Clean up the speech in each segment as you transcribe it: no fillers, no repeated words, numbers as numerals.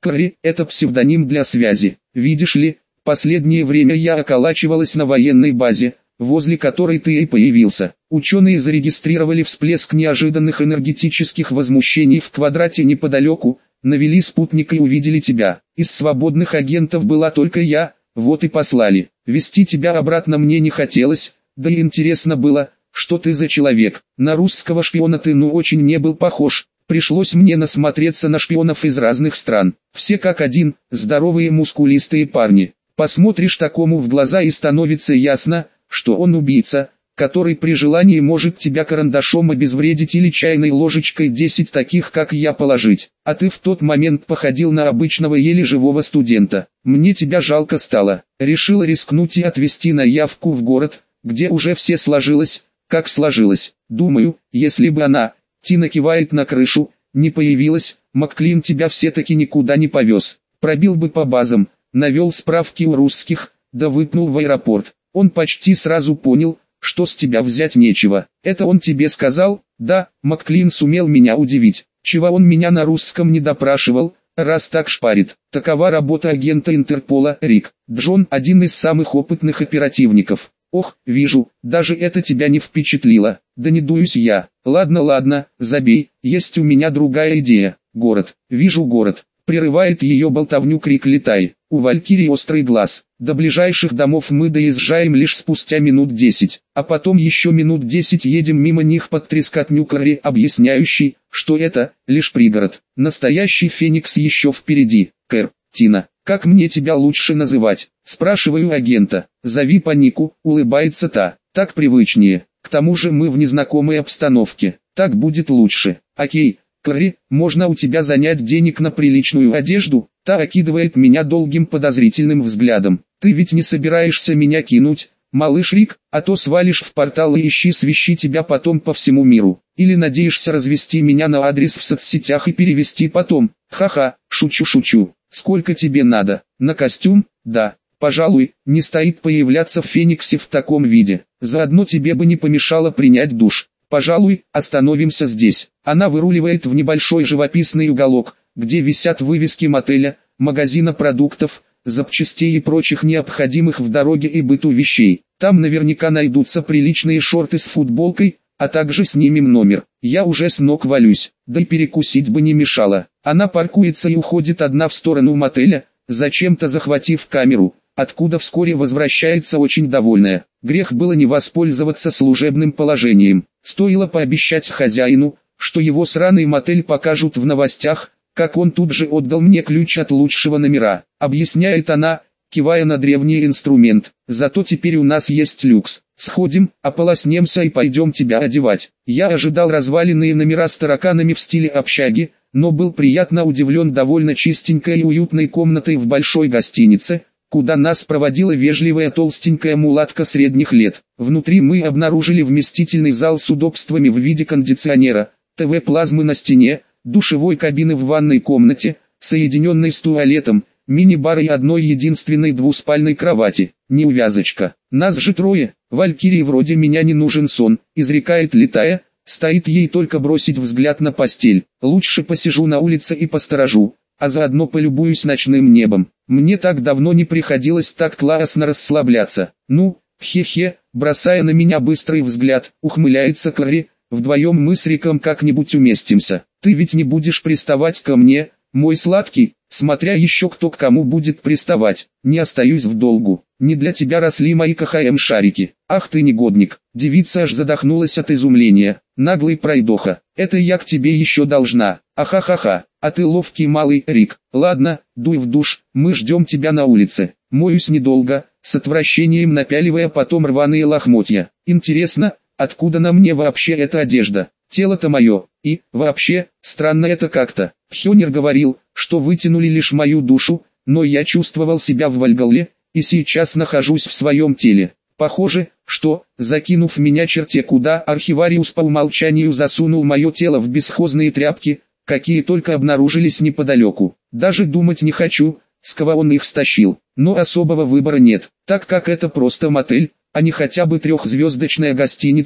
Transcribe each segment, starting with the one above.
Кэрри – это псевдоним для связи. Видишь ли, последнее время я околачивалась на военной базе, возле которой ты и появился. Ученые зарегистрировали всплеск неожиданных энергетических возмущений в квадрате неподалеку, навели спутник и увидели тебя. Из свободных агентов была только я, вот и послали. Вести тебя обратно мне не хотелось, да и интересно было, что ты за человек. На русского шпиона ты очень не был похож. Пришлось мне насмотреться на шпионов из разных стран. Все как один, здоровые мускулистые парни. Посмотришь такому в глаза и становится ясно, что он убийца, который при желании может тебя карандашом обезвредить или чайной ложечкой 10 таких как я положить. А ты в тот момент походил на обычного еле живого студента. Мне тебя жалко стало. Решила рискнуть и отвезти на явку в город, где уже все сложилось, как сложилось. Думаю, если бы она, Тина кивает на крышу, не появилась, Макклин тебя все-таки никуда не повез. Пробил бы по базам, навел справки у русских, да выпнул в аэропорт. Он почти сразу понял, что с тебя взять нечего. Это он тебе сказал? Да, Макклин сумел меня удивить. Чего он меня на русском не допрашивал, раз так шпарит. Такова работа агента Интерпола, Рик. Джон один из самых опытных оперативников. Ох, вижу, даже это тебя не впечатлило. Да не дуюсь я. Ладно, забей, есть у меня другая идея. Город, вижу город. Прерывает ее болтовню крик Летай. У Валькирии острый глаз. До ближайших домов мы доезжаем лишь спустя минут 10, а потом еще минут 10 едем мимо них под трескотню Кэрри, объясняющий, что это лишь пригород. Настоящий Феникс еще впереди. Кэр, Тина, как мне тебя лучше называть? Спрашиваю агента. Зови по нику, улыбается та. Так привычнее. К тому же мы в незнакомой обстановке. Так будет лучше. Окей. Кэрри, можно у тебя занять денег на приличную одежду? Та окидывает меня долгим подозрительным взглядом. Ты ведь не собираешься меня кинуть, малыш Рик, а то свалишь в портал и ищи свищи тебя потом по всему миру. Или надеешься развести меня на адрес в соцсетях и перевести потом? Ха-ха, шучу. Сколько тебе надо? На костюм? Да. Пожалуй, не стоит появляться в Фениксе в таком виде. Заодно тебе бы не помешало принять душ. Пожалуй, остановимся здесь. Она выруливает в небольшой живописный уголок, где висят вывески мотеля, магазина продуктов, запчастей и прочих необходимых в дороге и быту вещей. Там наверняка найдутся приличные шорты с футболкой, а также снимем номер. Я уже с ног валюсь, да и перекусить бы не мешало. Она паркуется и уходит одна в сторону мотеля, зачем-то захватив камеру, откуда вскоре возвращается очень довольная. Грех было не воспользоваться служебным положением. Стоило пообещать хозяину, что его сраный мотель покажут в новостях, как он тут же отдал мне ключ от лучшего номера. Объясняет она, кивая на древний инструмент. Зато теперь у нас есть люкс. Сходим, ополоснемся и пойдем тебя одевать. Я ожидал разваленные номера с тараканами в стиле общаги, но был приятно удивлен довольно чистенькой и уютной комнатой в большой гостинице, куда нас проводила вежливая толстенькая мулатка средних лет. Внутри мы обнаружили вместительный зал с удобствами в виде кондиционера, ТВ-плазмы на стене, душевой кабины в ванной комнате, соединенной с туалетом, мини-бар и одной единственной двуспальной кровати. Неувязочка. Нас же трое, Валькирии вроде меня не нужен сон, изрекает Летая, стоит ей только бросить взгляд на постель. Лучше посижу на улице и посторожу, а заодно полюбуюсь ночным небом. Мне так давно не приходилось так классно расслабляться. Ну, хе-хе, бросая на меня быстрый взгляд, ухмыляется Кэрри, вдвоем мы с Риком как-нибудь уместимся. Ты ведь не будешь приставать ко мне, мой сладкий, смотря еще кто к кому будет приставать. Не остаюсь в долгу, не для тебя росли мои КХМ-шарики. Ах ты негодник, девица аж задохнулась от изумления. Наглый пройдоха, это я к тебе еще должна. Ахахаха, а ты ловкий малый, Рик. Ладно, дуй в душ, мы ждем тебя на улице. Моюсь недолго, с отвращением напяливая потом рваные лохмотья. Интересно, откуда на мне вообще эта одежда? Тело-то мое, и, вообще, странно это как-то. Хёнер говорил, что вытянули лишь мою душу, но я чувствовал себя в Вальгалле, и сейчас нахожусь в своем теле. Похоже, что, закинув меня черте куда, архивариус по умолчанию засунул мое тело в бесхозные тряпки, какие только обнаружились неподалеку. Даже думать не хочу, с кого он их стащил, но особого выбора нет, так как это просто мотель, а не хотя бы трехзвездочная гостиница.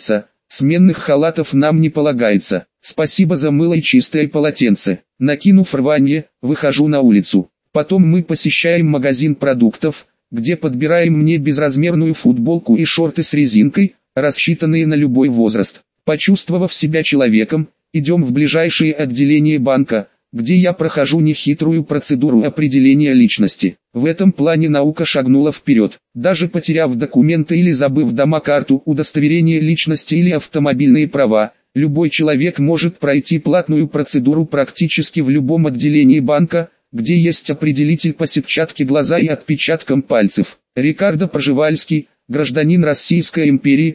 Сменных халатов нам не полагается. Спасибо за мыло и чистое полотенце. Накинув рванье, выхожу на улицу. Потом мы посещаем магазин продуктов, где подбираем мне безразмерную футболку и шорты с резинкой, рассчитанные на любой возраст. Почувствовав себя человеком, идем в ближайшее отделение банка, где я прохожу нехитрую процедуру определения личности. В этом плане наука шагнула вперед. Даже потеряв документы или забыв дома, карту, удостоверение личности или автомобильные права, любой человек может пройти платную процедуру практически в любом отделении банка, где есть определитель по сетчатке глаза и отпечаткам пальцев. Рикардо Пржевальский, гражданин Российской империи,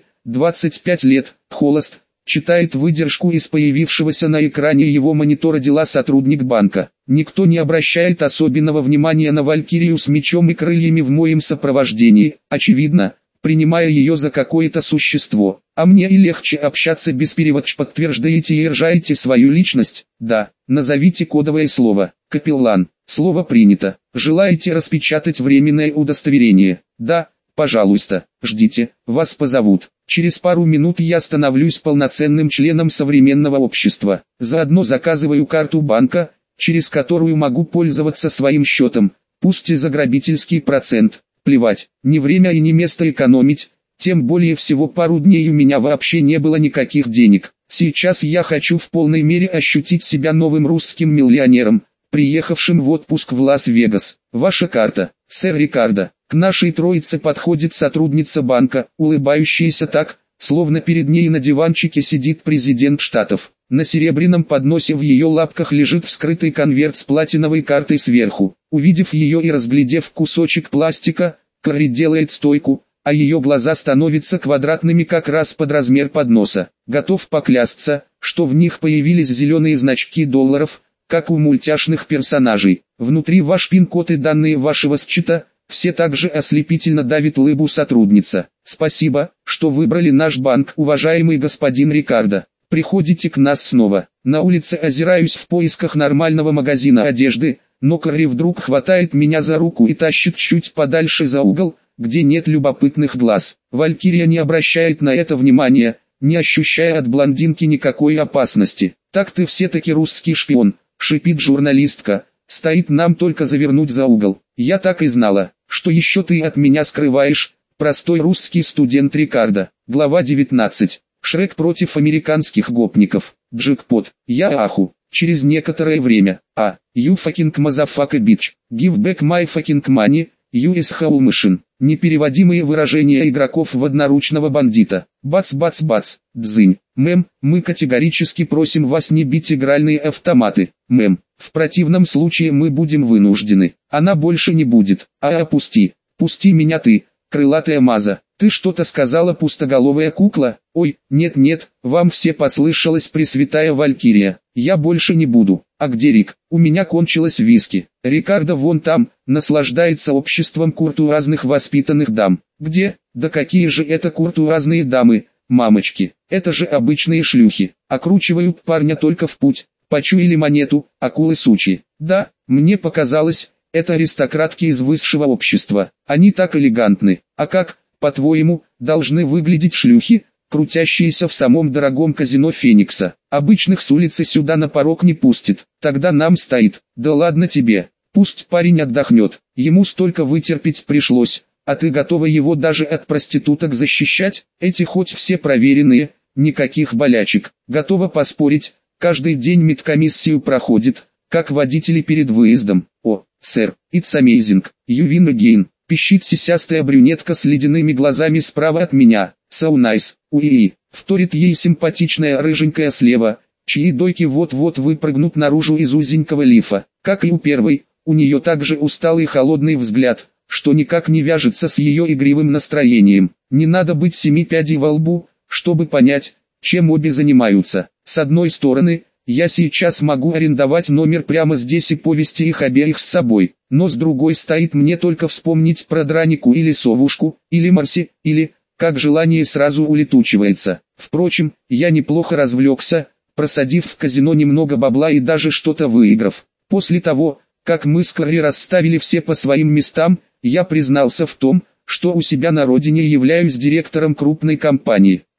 25 лет, холост, читает выдержку из появившегося на экране его монитора дела сотрудник банка. Никто не обращает особенного внимания на валькирию с мечом и крыльями в моем сопровождении, очевидно, принимая ее за какое-то существо. А мне и легче общаться без переводчика. Подтверждаете и ржаете свою личность? Да. Назовите кодовое слово. Капеллан. Слово принято. Желаете распечатать временное удостоверение? Да. Пожалуйста, ждите, вас позовут. Через пару минут я становлюсь полноценным членом современного общества. Заодно заказываю карту банка, через которую могу пользоваться своим счетом, пусть и за грабительский процент. Плевать, не время и не место экономить, тем более всего пару дней у меня вообще не было никаких денег. Сейчас я хочу в полной мере ощутить себя новым русским миллионером, приехавшим в отпуск в Лас-Вегас. Ваша карта, сэр Рикардо. К нашей троице подходит сотрудница банка, улыбающаяся так, словно перед ней на диванчике сидит президент Штатов. На серебряном подносе в ее лапках лежит вскрытый конверт с платиновой картой сверху. Увидев ее и разглядев кусочек пластика, Кэрри делает стойку, а ее глаза становятся квадратными как раз под размер подноса. Готов поклясться, что в них появились зеленые значки долларов, как у мультяшных персонажей. Внутри ваш пин-код и данные вашего счета. Все также ослепительно давит лыбу сотрудница. Спасибо, что выбрали наш банк, уважаемый господин Рикардо. Приходите к нас снова. На улице озираюсь в поисках нормального магазина одежды, но Кэрри вдруг хватает меня за руку и тащит чуть подальше за угол, где нет любопытных глаз. Валькирия не обращает на это внимания, не ощущая от блондинки никакой опасности. «Так ты все-таки русский шпион», — шипит журналистка. «Стоит нам только завернуть за угол. Я так и знала, что еще ты от меня скрываешь, простой русский студент Рикардо». Глава 19. Шрек против американских гопников. Джекпот. Я аху. Через некоторое время. You fucking motherfucker bitch. Give back my fucking money, US Hall Machine. Непереводимые выражения игроков в одноручного бандита. Бац-бац-бац. Дзынь. Мэм, мы категорически просим вас не бить игральные автоматы. Мэм, в противном случае мы будем вынуждены. Она больше не будет. Опусти. Пусти меня ты, крылатая маза. Ты что-то сказала, пустоголовая кукла? Ой, нет-нет, вам все послышалось, пресвятая Валькирия. Я больше не буду. А где Рик? У меня кончилось виски. Рикардо вон там, наслаждается обществом куртуазных воспитанных дам. Где? Да какие же это куртуазные дамы, мамочки. Это же обычные шлюхи. Окручивают парня только в путь. Почуяли монету, акулы сучьи. Да, мне показалось, это аристократки из высшего общества. Они так элегантны. А как, по-твоему, должны выглядеть шлюхи, крутящиеся в самом дорогом казино Феникса? Обычных с улицы сюда на порог не пустит. Тогда нам стоит. Да ладно тебе. Пусть парень отдохнет. Ему столько вытерпеть пришлось. А ты готова его даже от проституток защищать? Эти хоть все проверенные, никаких болячек. Готова поспорить, каждый день медкомиссию проходит, как водители перед выездом. О, сэр, it's amazing, you win again. Пищит сисястая брюнетка с ледяными глазами справа от меня. So nice, уи. Вторит ей симпатичная рыженькая слева, чьи дойки вот-вот выпрыгнут наружу из узенького лифа. Как и у первой, у нее также усталый холодный взгляд, что никак не вяжется с ее игривым настроением. Не надо быть семи пядей во лбу, чтобы понять, чем обе занимаются. С одной стороны, я сейчас могу арендовать номер прямо здесь и повезти их обеих с собой, но с другой стоит мне только вспомнить про Дранику или Совушку, или Марси, или, как желание сразу улетучивается. Впрочем, я неплохо развлекся, просадив в казино немного бабла и даже что-то выиграв. После того, как мы с Кэрри расставили все по своим местам, я признался в том, что у себя на родине являюсь директором крупной компании.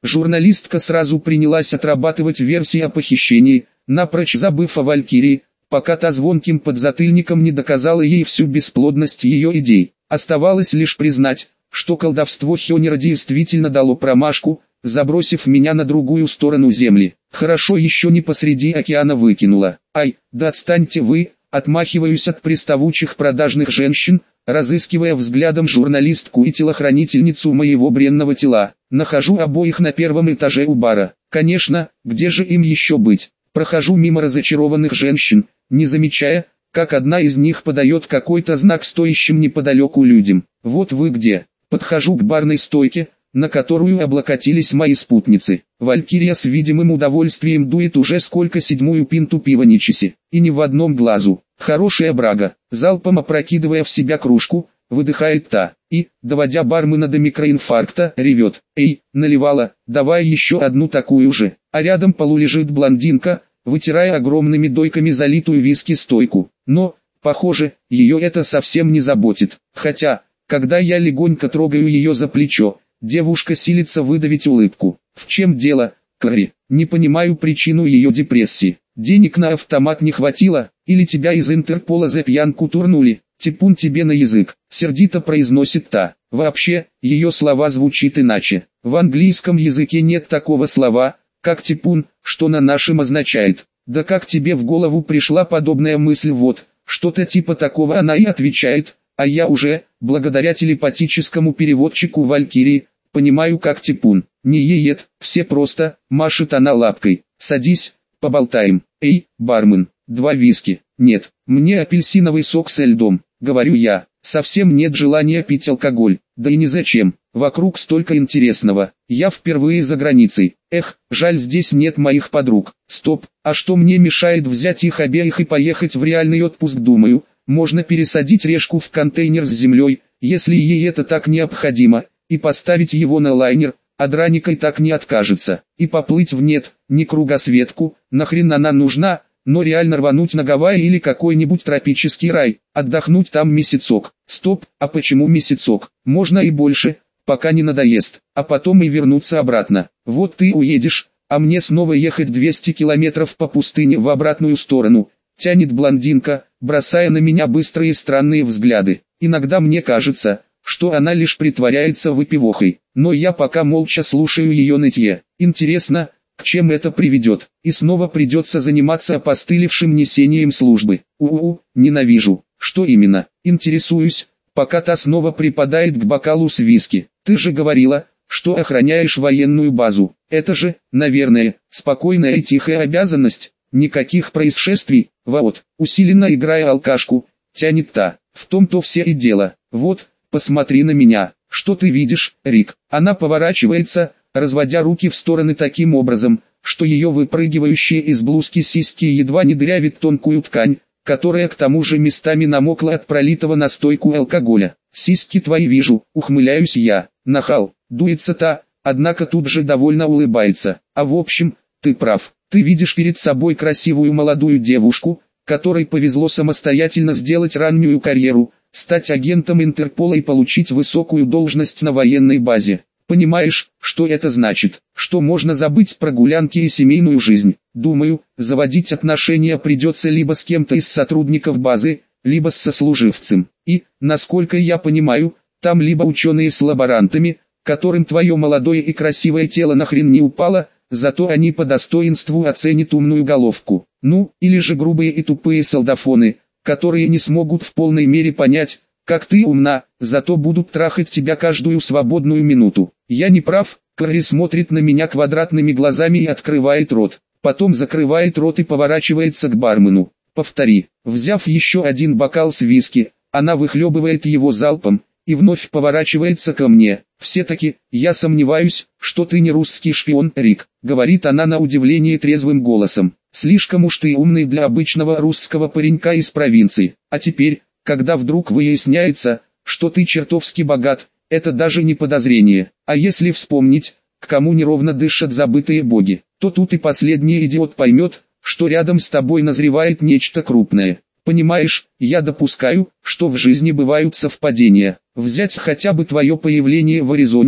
Журналистка сразу принялась отрабатывать версии о похищении, напрочь забыв о Валькирии, пока та звонким подзатыльником не доказала ей всю бесплодность ее идей. Оставалось лишь признать, что колдовство Хёнера действительно дало промашку, забросив меня на другую сторону земли. Хорошо еще не посреди океана выкинула. Ай, да отстаньте вы, отмахиваюсь от приставучих продажных женщин, разыскивая взглядом журналистку и телохранительницу моего бренного тела. Нахожу обоих на первом этаже у бара. Конечно, где же им еще быть? Прохожу мимо разочарованных женщин, не замечая, как одна из них подает какой-то знак стоящим неподалеку людям. Вот вы где. Подхожу к барной стойке, на которую облокотились мои спутницы. Валькирия с видимым удовольствием дует уже сколько седьмую пинту пива Ничиси, и ни в одном глазу. Хорошая брага. Залпом опрокидывая в себя кружку, выдыхает та, и, доводя бармена до микроинфаркта, ревет: «Эй, наливала, давай еще одну такую же». А рядом полулежит блондинка, вытирая огромными дойками залитую виски стойку. Но, похоже, ее это совсем не заботит. Хотя, когда я легонько трогаю ее за плечо, девушка силится выдавить улыбку. В чем дело, Кэрри? Не понимаю причину ее депрессии. Денег на автомат не хватило, или тебя из Интерпола за пьянку турнули? Типун тебе на язык, сердито произносит та. Вообще, ее слова звучат иначе. В английском языке нет такого слова, как типун, что на нашем означает. Да как тебе в голову пришла подобная мысль? Вот, что-то типа такого она и отвечает, а я уже, благодаря телепатическому переводчику Валькирии, понимаю как типун. Не еет, все просто, машет она лапкой. Садись, поболтаем. Эй, бармен, 2 виски. Нет, мне апельсиновый сок со льдом, говорю я. Совсем нет желания пить алкоголь, да и незачем, вокруг столько интересного. Я впервые за границей. Эх, жаль, здесь нет моих подруг. Стоп, а что мне мешает взять их обеих и поехать в реальный отпуск? Думаю, можно пересадить Решку в контейнер с землей, если ей это так необходимо, и поставить его на лайнер, а Драника и так не откажется, и поплыть в нет, не кругосветку, нахрен она нужна, но реально рвануть на Гавайи или какой-нибудь тропический рай, отдохнуть там месяцок. Стоп, а почему месяцок? Можно и больше, пока не надоест, а потом и вернуться обратно. Вот ты уедешь, а мне снова ехать 200 километров по пустыне в обратную сторону, тянет блондинка, бросая на меня быстрые странные взгляды. Иногда мне кажется, что она лишь притворяется выпивохой, но я пока молча слушаю ее нытье. Интересно, к чем это приведет, и снова придется заниматься опостылевшим несением службы. Ненавижу. Что именно? Интересуюсь, пока та снова припадает к бокалу с виски. Ты же говорила, что охраняешь военную базу. Это же, наверное, спокойная и тихая обязанность. Никаких происшествий. Вот, усиленно играя алкашку, тянет та. В том-то все и дело. Вот, посмотри на меня. Что ты видишь, Рик? Она поворачивается, разводя руки в стороны таким образом, что ее выпрыгивающие из блузки сиськи едва не дырявит тонкую ткань, которая к тому же местами намокла от пролитого на стойку алкоголя. Сиськи твои вижу, ухмыляюсь я. Нахал, дуется та, однако тут же довольно улыбается. А в общем, ты прав. Ты видишь перед собой красивую молодую девушку, которой повезло самостоятельно сделать раннюю карьеру, стать агентом Интерпола и получить высокую должность на военной базе. Понимаешь, что это значит? Что можно забыть про гулянки и семейную жизнь. Думаю, заводить отношения придется либо с кем-то из сотрудников базы, либо с сослуживцем. И, насколько я понимаю, там либо ученые с лаборантами, которым твое молодое и красивое тело нахрен не упало, зато они по достоинству оценят умную головку. Ну, или же грубые и тупые солдафоны, которые не смогут в полной мере понять, как ты умна, зато будут трахать тебя каждую свободную минуту. Я не прав? Кэрри смотрит на меня квадратными глазами и открывает рот. Потом закрывает рот и поворачивается к бармену. Повтори. Взяв еще один бокал с виски, она выхлебывает его залпом, и вновь поворачивается ко мне. «Все-таки, я сомневаюсь, что ты не русский шпион, Рик», — говорит она на удивление трезвым голосом. «Слишком уж ты умный для обычного русского паренька из провинции. А теперь, когда вдруг выясняется, что ты чертовски богат, это даже не подозрение. А если вспомнить, к кому неровно дышат забытые боги, то тут и последний идиот поймет, что рядом с тобой назревает нечто крупное. Понимаешь, я допускаю, что в жизни бывают совпадения. Взять хотя бы твое появление в Аризоне,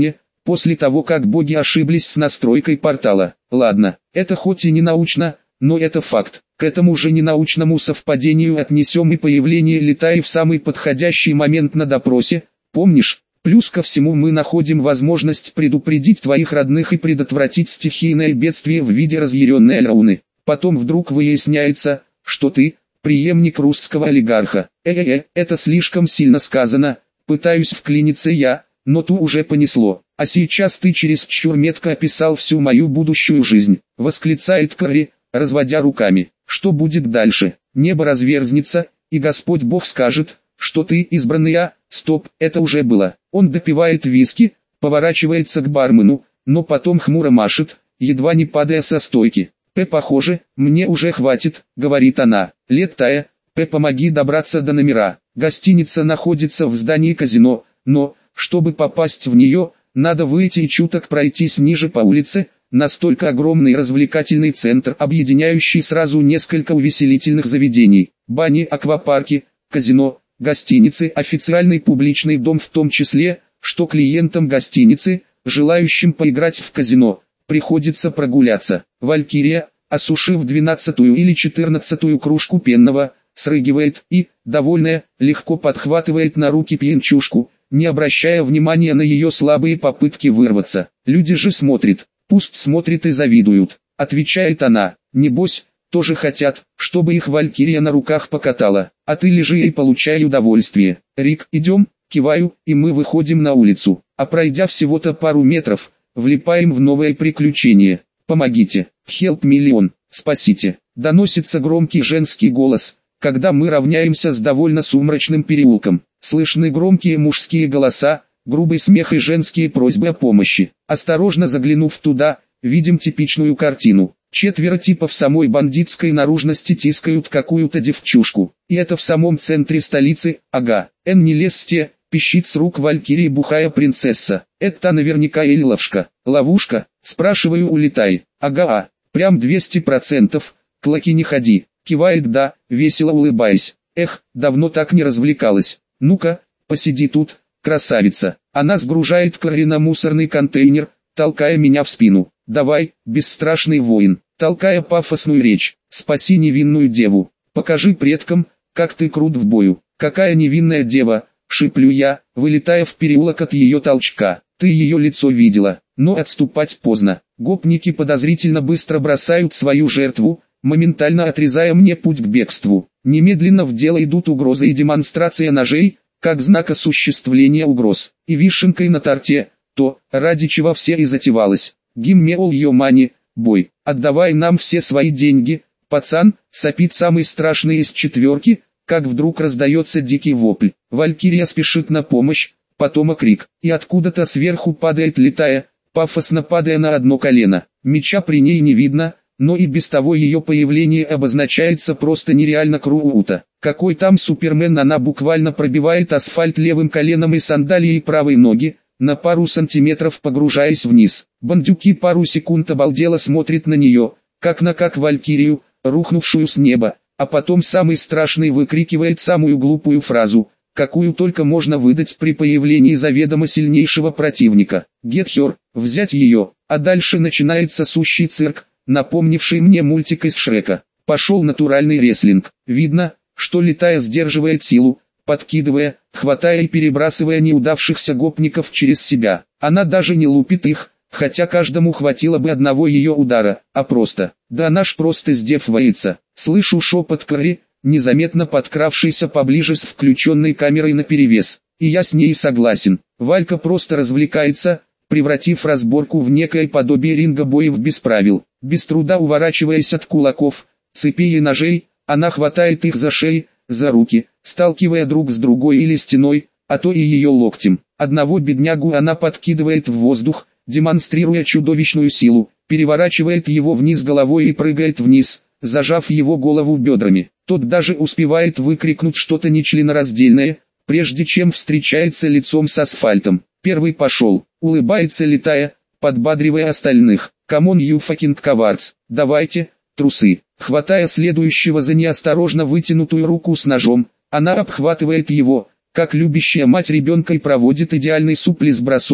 после того как боги ошиблись с настройкой портала. Ладно, это хоть и не научно, но это факт. К этому же ненаучному совпадению отнесем и появление Летаи в самый подходящий момент на допросе, помнишь? Плюс ко всему мы находим возможность предупредить твоих родных и предотвратить стихийное бедствие в виде разъяренной Алауны. Потом вдруг выясняется, что ты преемник русского олигарха. Это слишком сильно сказано, пытаюсь вклиниться я, но ту уже понесло. А сейчас ты чересчур метко описал всю мою будущую жизнь, восклицает Карри, разводя руками. Что будет дальше? Небо разверзнется, и Господь Бог скажет, что ты избранный, а? Стоп, это уже было. Он допивает виски, поворачивается к бармену, но потом хмуро машет, едва не падая со стойки. Похоже, мне уже хватит, говорит она. Летая, помоги добраться до номера. Гостиница находится в здании казино, но, чтобы попасть в нее, надо выйти и чуток пройтись ниже по улице. Настолько огромный развлекательный центр, объединяющий сразу несколько увеселительных заведений, бани, аквапарки, казино, гостиницы, официальный публичный дом в том числе, что клиентам гостиницы, желающим поиграть в казино, приходится прогуляться. Валькирия, осушив 12-ю или 14-ю кружку пенного, срыгивает и, довольная, легко подхватывает на руки пьянчушку, не обращая внимания на ее слабые попытки вырваться. Люди же смотрят. Пусть смотрят и завидуют, отвечает она. Небось, тоже хотят, чтобы их Валькирия на руках покатала, а ты лежи и получай удовольствие. Рик, идем, киваю, и мы выходим на улицу, а пройдя всего-то пару метров, влипаем в новое приключение. Помогите, help миллион, спасите, доносится громкий женский голос, когда мы равняемся с довольно сумрачным переулком. Слышны громкие мужские голоса, грубый смех и женские просьбы о помощи. Осторожно заглянув туда, видим типичную картину. 4 типов самой бандитской наружности тискают какую-то девчушку. И это в самом центре столицы, ага. Не лезьте, пищит с рук Валькирии бухая принцесса. Это наверняка Эльловшка. Ловушка? Спрашиваю у Летай. Ага, прям 200%, клоки не ходи. Кивает да, весело улыбаясь. Эх, давно так не развлекалась. Ну-ка, посиди тут. Красавица. Она сгружает Карри на мусорный контейнер, толкая меня в спину. Давай, бесстрашный воин, толкая пафосную речь. Спаси невинную деву. Покажи предкам, как ты крут в бою. Какая невинная дева, шиплю я, вылетая в переулок от ее толчка. Ты ее лицо видела, но отступать поздно. Гопники подозрительно быстро бросают свою жертву, моментально отрезая мне путь к бегству. Немедленно в дело идут угрозы и демонстрация ножей, как знак осуществления угроз, и вишенкой на торте, то, ради чего все и затевалось. Гимме all your money, бой, отдавай нам все свои деньги, пацан, сопит самый страшный из 4, как вдруг раздается дикий вопль. Валькирия спешит на помощь, потом крик, и откуда-то сверху падает Летая, пафосно падая на одно колено. Меча при ней не видно, но и без того ее появление обозначается просто нереально круто. Какой там Супермен, она буквально пробивает асфальт левым коленом и сандалией правой ноги, на пару сантиметров погружаясь вниз. Бандюки пару секунд обалдело смотрят на нее, как на Валькирию, рухнувшую с неба, а потом самый страшный выкрикивает самую глупую фразу, какую только можно выдать при появлении заведомо сильнейшего противника. Get her, взять ее, а дальше начинается сущий цирк, напомнивший мне мультик из Шрека. Пошел натуральный рестлинг. Видно, что Летая сдерживает силу, подкидывая, хватая и перебрасывая неудавшихся гопников через себя. Она даже не лупит их, хотя каждому хватило бы одного ее удара, а просто. Да она ж просто сдевается. Слышу шепот Карри, незаметно подкравшийся поближе с включенной камерой наперевес. И я с ней согласен. Валька просто развлекается, превратив разборку в некое подобие ринга боев без правил. Без труда уворачиваясь от кулаков, цепей и ножей, она хватает их за шеи, за руки, сталкивая друг с другой или стеной, а то и ее локтем. Одного беднягу она подкидывает в воздух, демонстрируя чудовищную силу, переворачивает его вниз головой и прыгает вниз, зажав его голову бедрами. Тот даже успевает выкрикнуть что-то нечленораздельное, прежде чем встречается лицом с асфальтом. Первый пошел, улыбается Летая, подбадривая остальных. Come on you fucking cowards, давайте, трусы. Хватая следующего за неосторожно вытянутую руку с ножом, она обхватывает его, как любящая мать ребенка, и проводит идеальный суплес-бросок,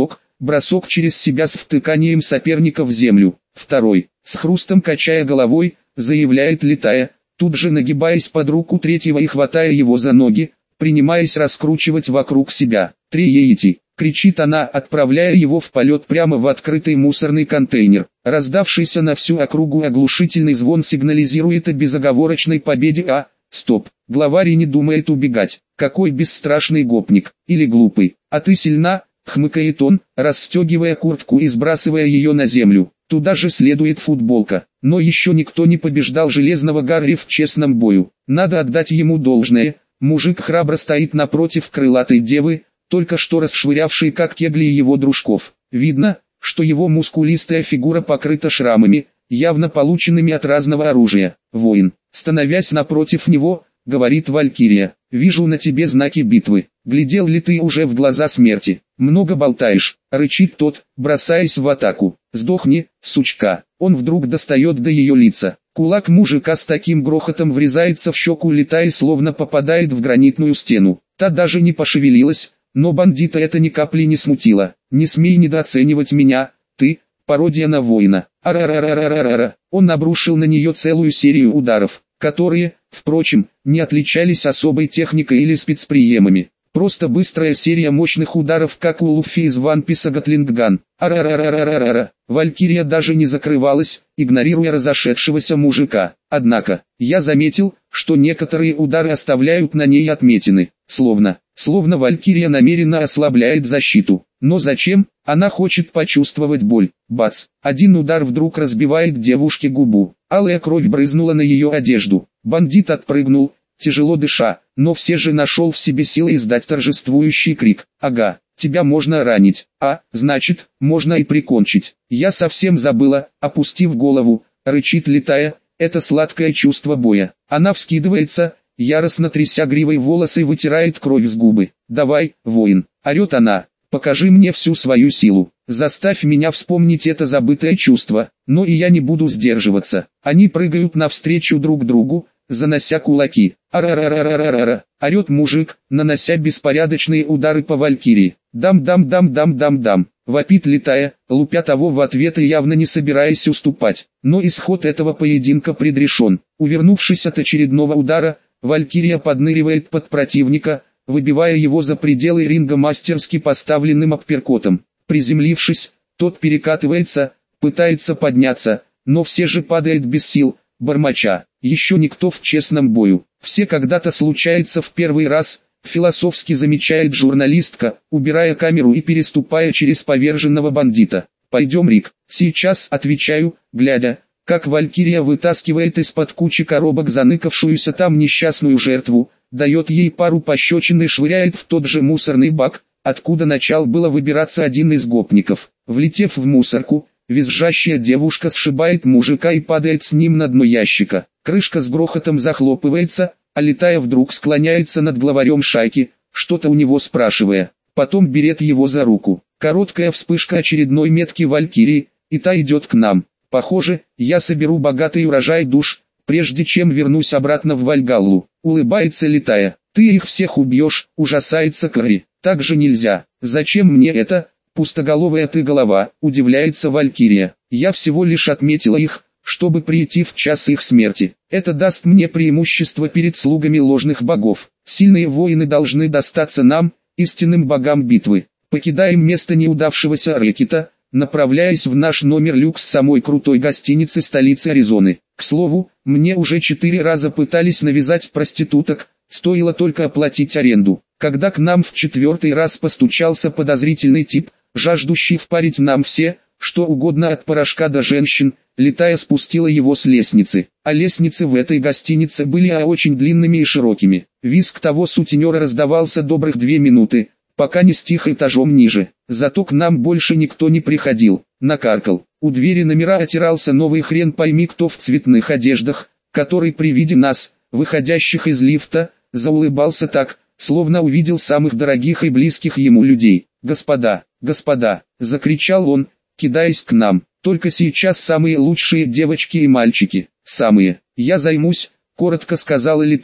бросок через себя с втыканием соперника в землю. Второй, с хрустом качая головой, заявляет летая, тут же нагибаясь под руку третьего и хватая его за ноги, принимаясь раскручивать вокруг себя. «Триети!» — кричит она, отправляя его в полет прямо в открытый мусорный контейнер. Раздавшийся на всю округу оглушительный звон сигнализирует о безоговорочной победе. Стоп, главарь и не думает убегать. Какой бесстрашный гопник, или глупый. А ты сильна, хмыкает он, расстегивая куртку и сбрасывая ее на землю. Туда же следует футболка. Но еще никто не побеждал Железного Гарри в честном бою. Надо отдать ему должное. Мужик храбро стоит напротив крылатой девы, только что расшвырявшей как кегли его дружков. Видно, что его мускулистая фигура покрыта шрамами, явно полученными от разного оружия. Воин, становясь напротив него, говорит Валькирия, вижу на тебе знаки битвы. Глядел ли ты уже в глаза смерти? Много болтаешь, рычит тот, бросаясь в атаку. Сдохни, сучка. Он вдруг достает до ее лица. Кулак мужика с таким грохотом врезается в щеку летая, словно попадает в гранитную стену. Та даже не пошевелилась, но бандита это ни капли не смутило. Не смей недооценивать меня, ты, пародия на воина. Арарарарарара. Он обрушил на нее целую серию ударов, которые, впрочем, не отличались особой техникой или спецприемами. Просто быстрая серия мощных ударов, как у Луфи из One Piece Gatling Gun. Арарарарарара. Валькирия даже не закрывалась, игнорируя разошедшегося мужика. Однако, я заметил, что некоторые удары оставляют на ней отметины. Словно Валькирия намеренно ослабляет защиту. Но зачем? Она хочет почувствовать боль. Бац! Один удар вдруг разбивает девушке губу. Алая кровь брызнула на ее одежду. Бандит отпрыгнул, тяжело дыша, но все же нашел в себе силы издать торжествующий крик. Ага, тебя можно ранить, значит, можно и прикончить. Я совсем забыла, опустив голову, рычит летая, это сладкое чувство боя. Она вскидывается, яростно тряся гривой волосы, вытирает кровь с губы. Давай, воин, орет она, покажи мне всю свою силу. Заставь меня вспомнить это забытое чувство, но и я не буду сдерживаться. Они прыгают навстречу друг другу, занося кулаки. Арарарарарара, орет мужик, нанося беспорядочные удары по Валькирии. Дам-дам-дам-дам-дам-дам, вопит летая, лупя того в ответ и явно не собираясь уступать. Но исход этого поединка предрешен. Увернувшись от очередного удара, Валькирия подныривает под противника, выбивая его за пределы ринга мастерски поставленным апперкотом. Приземлившись, тот перекатывается, пытается подняться, но все же падает без сил, бормоча. Еще никто в честном бою. Все когда-то случается в первый раз, философски замечает журналистка, убирая камеру и переступая через поверженного бандита. Пойдем, Рик. Сейчас, отвечаю, глядя, как Валькирия вытаскивает из-под кучи коробок заныкавшуюся там несчастную жертву, дает ей пару пощечин и швыряет в тот же мусорный бак, откуда начал было выбираться один из гопников. Влетев в мусорку, визжащая девушка сшибает мужика и падает с ним на дно ящика. Крышка с грохотом захлопывается, а летая вдруг склоняется над главарем шайки, что-то у него спрашивая. Потом берет его за руку. Короткая вспышка очередной метки Валькирии, и та идет к нам. Похоже, я соберу богатый урожай душ, прежде чем вернусь обратно в Вальгаллу. Улыбается летая. Ты их всех убьешь, ужасается Кэрри. Так же нельзя. Зачем мне это? Пустоголовая ты голова, удивляется Валькирия. Я всего лишь отметила их, чтобы прийти в час их смерти. Это даст мне преимущество перед слугами ложных богов. Сильные воины должны достаться нам, истинным богам битвы. Покидаем место неудавшегося рэкета, направляясь в наш номер люкс самой крутой гостиницы столицы Аризоны. К слову, мне уже 4 раза пытались навязать проституток, стоило только оплатить аренду. Когда к нам в 4-й раз постучался подозрительный тип, жаждущий впарить нам все, что угодно от порошка до женщин, летая спустила его с лестницы. А лестницы в этой гостинице были очень длинными и широкими. Визг того сутенера раздавался добрых 2 минуты, пока не стих этажом ниже. Зато к нам больше никто не приходил. Накаркал. У двери номера отирался новый хрен пойми кто в цветных одеждах, который при виде нас, выходящих из лифта, заулыбался так, словно увидел самых дорогих и близких ему людей. «Господа, господа!» – закричал он, кидаясь к нам. «Только сейчас самые лучшие девочки и мальчики, самые. Я займусь», – коротко сказала летая,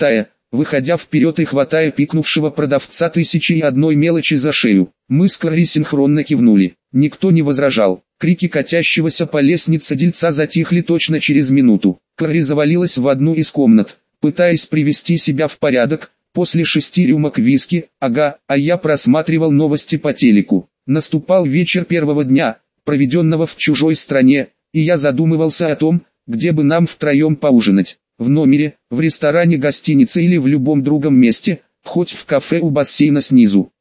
выходя вперед и хватая пикнувшего продавца 1001 мелочи за шею. Мы с Клари синхронно кивнули. Никто не возражал. Крики катящегося по лестнице дельца затихли точно через минуту. Клари завалилась в одну из комнат, пытаясь привести себя в порядок, после 6 рюмок виски, а я просматривал новости по телеку. Наступал вечер первого дня, проведенного в чужой стране, и я задумывался о том, где бы нам втроем поужинать. В номере, в ресторане гостиницы или в любом другом месте, хоть в кафе у бассейна снизу.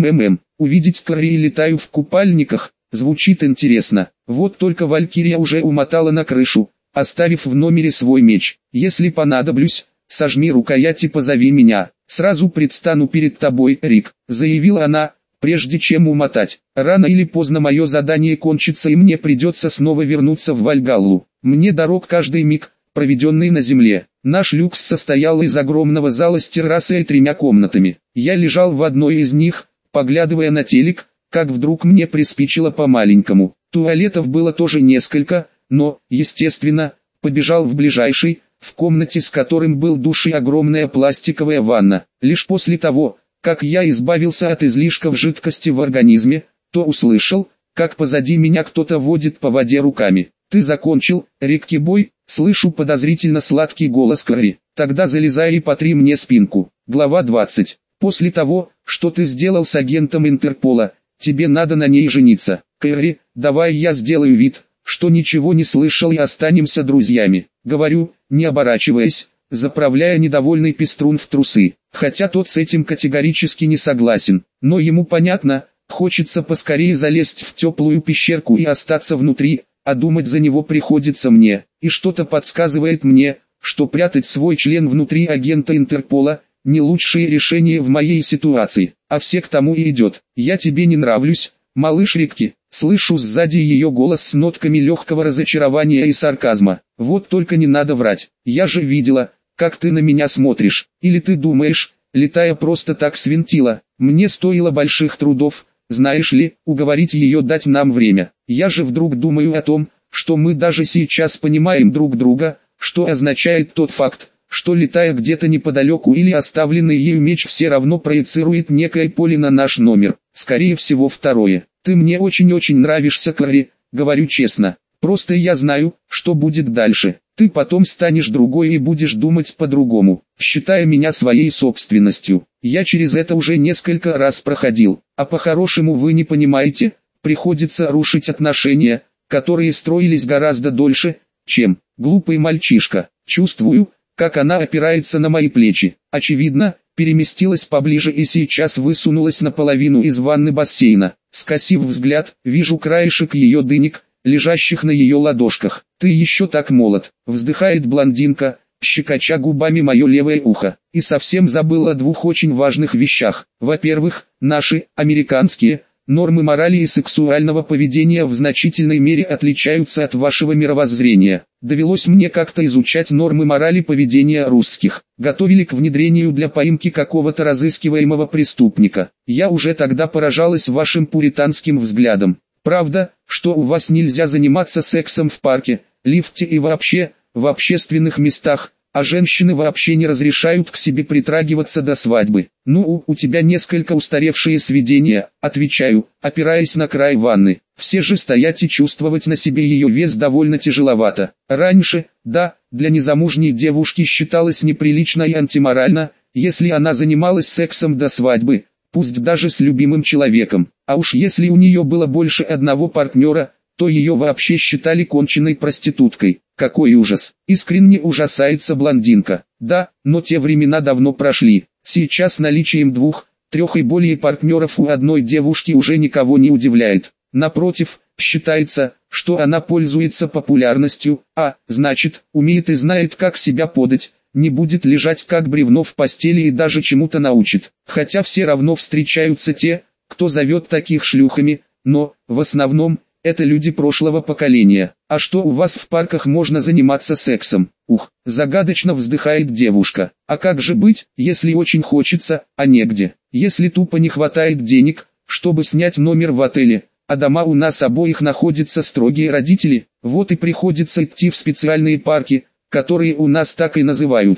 Увидеть Клари летаю в купальниках, звучит интересно. Вот только Валькирия уже умотала на крышу, оставив в номере свой меч. Если понадоблюсь, сожми рукоять и позови меня. Сразу предстану перед тобой, Рик, заявила она, прежде чем умотать. Рано или поздно мое задание кончится и мне придется снова вернуться в Вальгаллу. Мне дорог каждый миг, проведенный на земле. Наш люкс состоял из огромного зала с террасой и 3 комнатами. Я лежал в одной из них, поглядывая на телек, как вдруг мне приспичило по-маленькому. Туалетов было тоже несколько, но, естественно, побежал в ближайший, в комнате с которым был душ и огромная пластиковая ванна. Лишь после того, как я избавился от излишков жидкости в организме, то услышал, как позади меня кто-то водит по воде руками. «Ты закончил, Рикки-бой?» Слышу подозрительно сладкий голос Клари. «Тогда залезай и потри мне спинку». Глава 20. «После того, что ты сделал с агентом Интерпола, тебе надо на ней жениться. Кэрри, давай я сделаю вид, что ничего не слышал и останемся друзьями». Говорю, не оборачиваясь, заправляя недовольный пеструн в трусы. Хотя тот с этим категорически не согласен, но ему понятно, хочется поскорее залезть в теплую пещерку и остаться внутри, а думать за него приходится мне, и что-то подсказывает мне, что прятать свой член внутри агента Интерпола – не лучшее решение в моей ситуации, а все к тому и идет. «Я тебе не нравлюсь, малыш Рикки», слышу сзади ее голос с нотками легкого разочарования и сарказма. «Вот только не надо врать, я же видела, как ты на меня смотришь, или ты думаешь, летая просто так свинтила, мне стоило больших трудов, знаешь ли, уговорить ее дать нам время. Я же вдруг думаю о том, что мы даже сейчас понимаем друг друга, что означает тот факт, что летая где-то неподалеку или оставленный ею меч все равно проецирует некое поле на наш номер. Скорее всего второе. Ты мне очень-очень нравишься, Клари, говорю честно. Просто я знаю, что будет дальше. Ты потом станешь другой и будешь думать по-другому, считая меня своей собственностью. Я через это уже несколько раз проходил, а по-хорошему вы не понимаете, приходится рушить отношения, которые строились гораздо дольше, чем глупый мальчишка. Чувствую, как она опирается на мои плечи. Очевидно, переместилась поближе и сейчас высунулась наполовину из ванны бассейна. Скосив взгляд, вижу краешек ее дынек, лежащих на ее ладошках. «Ты еще так молод», вздыхает блондинка, щекоча губами мое левое ухо. И совсем забыл о двух очень важных вещах. Во-первых, наши, американские, нормы морали и сексуального поведения в значительной мере отличаются от вашего мировоззрения. Довелось мне как-то изучать нормы морали поведения русских. Готовили к внедрению для поимки какого-то разыскиваемого преступника. Я уже тогда поражалась вашим пуританским взглядом. Правда, что у вас нельзя заниматься сексом в парке, лифте и вообще, в общественных местах, а женщины вообще не разрешают к себе притрагиваться до свадьбы. Ну, у тебя несколько устаревшие сведения, отвечаю, опираясь на край ванны. Все же стоять и чувствовать на себе ее вес довольно тяжеловато. Раньше, да, для незамужней девушки считалось неприлично и антиморально, если она занималась сексом до свадьбы, пусть даже с любимым человеком. А уж если у нее было больше одного партнера, то ее вообще считали конченной проституткой. Какой ужас! Искренне ужасается блондинка. Да, но те времена давно прошли. Сейчас наличием 2, 3 и более партнеров у одной девушки уже никого не удивляет. Напротив, считается, что она пользуется популярностью, а, значит, умеет и знает, как себя подать, не будет лежать как бревно в постели и даже чему-то научит. Хотя все равно встречаются те, кто зовет таких шлюхами, но, в основном, это люди прошлого поколения. А что у вас в парках можно заниматься сексом? Ух, загадочно вздыхает девушка. А как же быть, если очень хочется, а негде? Если тупо не хватает денег, чтобы снять номер в отеле, а дома у нас обоих находятся строгие родители, вот и приходится идти в специальные парки, которые у нас так и называются.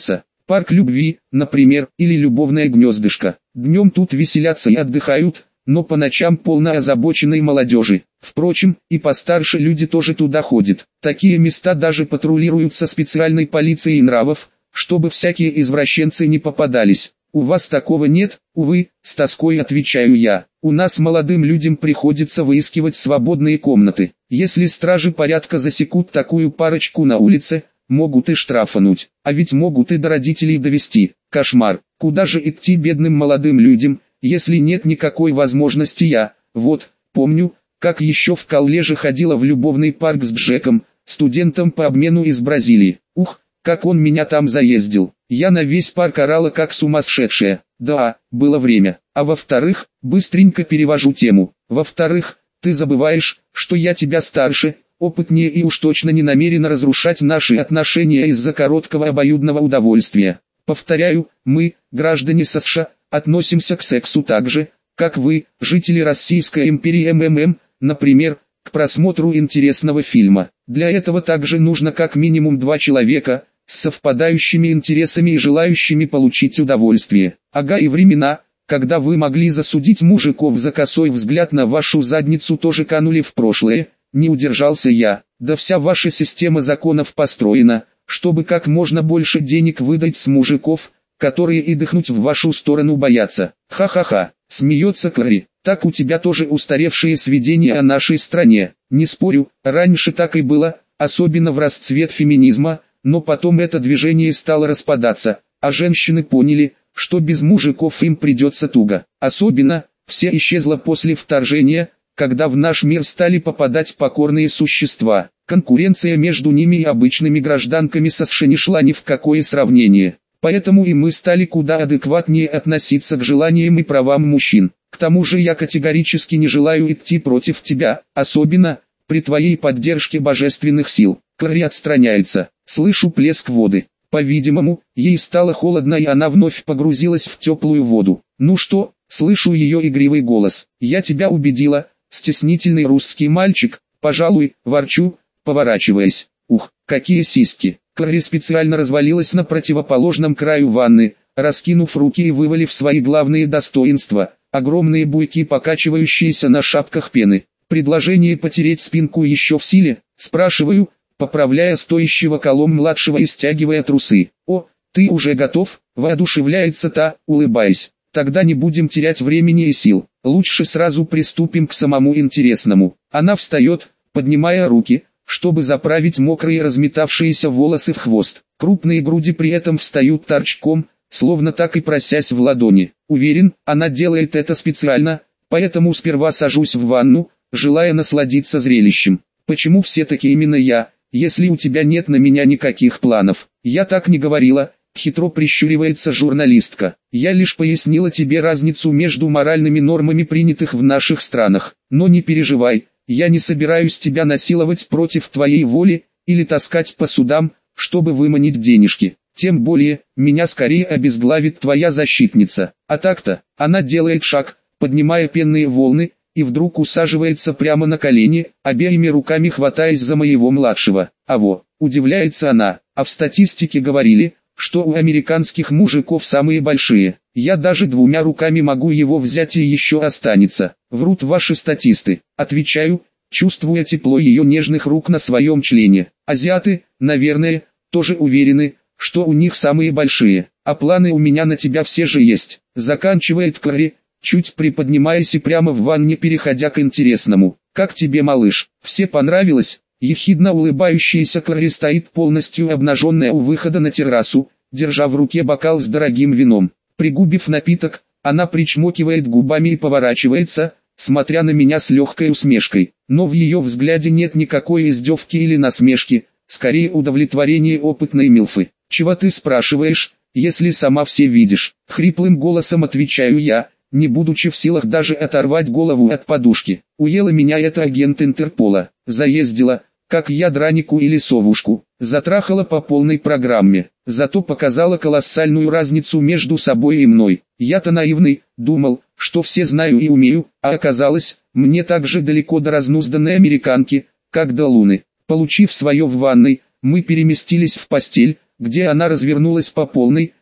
Парк любви, например, или любовное гнездышко. Днем тут веселятся и отдыхают, но по ночам полно озабоченной молодежи. Впрочем, и постарше люди тоже туда ходят. Такие места даже патрулируются специальной полицией нравов, чтобы всякие извращенцы не попадались. У вас такого нет? Увы, с тоской отвечаю я. У нас молодым людям приходится выискивать свободные комнаты. Если стражи порядка засекут такую парочку на улице, могут и штрафануть, а ведь могут и до родителей довести. Кошмар. Куда же идти бедным молодым людям, если нет никакой возможности? Я, вот, помню, как еще в колледже ходила в любовный парк с Джеком, студентом по обмену из Бразилии. Ух, как он меня там заездил. Я на весь парк орала как сумасшедшая. Да, было время. А во-вторых, быстренько перевожу тему. Во-вторых, ты забываешь, что я тебя старше, опытнее и уж точно не намерена разрушать наши отношения из-за короткого обоюдного удовольствия. Повторяю, мы, граждане США, относимся к сексу так же, как вы, жители Российской империи МММ, например, к просмотру интересного фильма. Для этого также нужно как минимум 2 человека, с совпадающими интересами и желающими получить удовольствие. Ага, и времена, когда вы могли засудить мужиков за косой взгляд на вашу задницу, тоже канули в прошлое, не удержался я. Да вся ваша система законов построена, чтобы как можно больше денег выдать с мужиков, которые и дыхнуть в вашу сторону боятся. Ха-ха-ха, смеется Клари. Так у тебя тоже устаревшие сведения о нашей стране. Не спорю, раньше так и было, особенно в расцвет феминизма, но потом это движение стало распадаться, а женщины поняли, что без мужиков им придется туго. Особенно, все исчезло после вторжения, когда в наш мир стали попадать покорные существа. Конкуренция между ними и обычными гражданками США не шла ни в какое сравнение. Поэтому и мы стали куда адекватнее относиться к желаниям и правам мужчин. К тому же я категорически не желаю идти против тебя, особенно при твоей поддержке божественных сил. Клари отстраняется. Слышу плеск воды. По-видимому, ей стало холодно и она вновь погрузилась в теплую воду. Ну что, слышу ее игривый голос. Я тебя убедила, стеснительный русский мальчик, пожалуй, ворчу, поворачиваясь. Ух, какие сиськи. Клари специально развалилась на противоположном краю ванны, раскинув руки и вывалив свои главные достоинства, огромные буйки, покачивающиеся на шапках пены. Предложение потереть спинку еще в силе, спрашиваю, поправляя стоящего колом-младшего и стягивая трусы. «О, ты уже готов?» – воодушевляется та, улыбаясь. «Тогда не будем терять времени и сил, лучше сразу приступим к самому интересному». Она встает, поднимая руки, чтобы заправить мокрые разметавшиеся волосы в хвост. Крупные груди при этом встают торчком, словно так и просясь в ладони. Уверен, она делает это специально, поэтому сперва сажусь в ванну, желая насладиться зрелищем. Почему все-таки именно я, если у тебя нет на меня никаких планов? Я так не говорила, хитро прищуривается журналистка. Я лишь пояснила тебе разницу между моральными нормами, принятых в наших странах. Но не переживай, я не собираюсь тебя насиловать против твоей воли, или таскать по судам, чтобы выманить денежки. Тем более, меня скорее обезглавит твоя защитница. А так-то, она делает шаг, поднимая пенные волны, и вдруг усаживается прямо на колени, обеими руками хватаясь за моего младшего. Аво, удивляется она, а в статистике говорили, что у американских мужиков самые большие. Я даже 2 руками могу его взять и еще останется. Врут ваши статисты. Отвечаю, чувствуя тепло ее нежных рук на своем члене. Азиаты, наверное, тоже уверены, что у них самые большие. А планы у меня на тебя все же есть. Заканчивает Клари, чуть приподнимаясь и прямо в ванне переходя к интересному. «Как тебе, малыш? Все понравилось?» Ехидно улыбающаяся Клари стоит полностью обнаженная у выхода на террасу, держа в руке бокал с дорогим вином. Пригубив напиток, она причмокивает губами и поворачивается, смотря на меня с легкой усмешкой. Но в ее взгляде нет никакой издевки или насмешки, скорее удовлетворение опытной милфы. «Чего ты спрашиваешь, если сама все видишь?» Хриплым голосом отвечаю я, не будучи в силах даже оторвать голову от подушки. Уела меня эта агент Интерпола, заездила, как я дранику или совушку, затрахала по полной программе, зато показала колоссальную разницу между собой и мной. Я-то наивный, думал, что все знаю и умею, а оказалось, мне так же далеко до разнузданной американки, как до Луны. Получив свое в ванной, мы переместились в постель, где она развернулась по полной,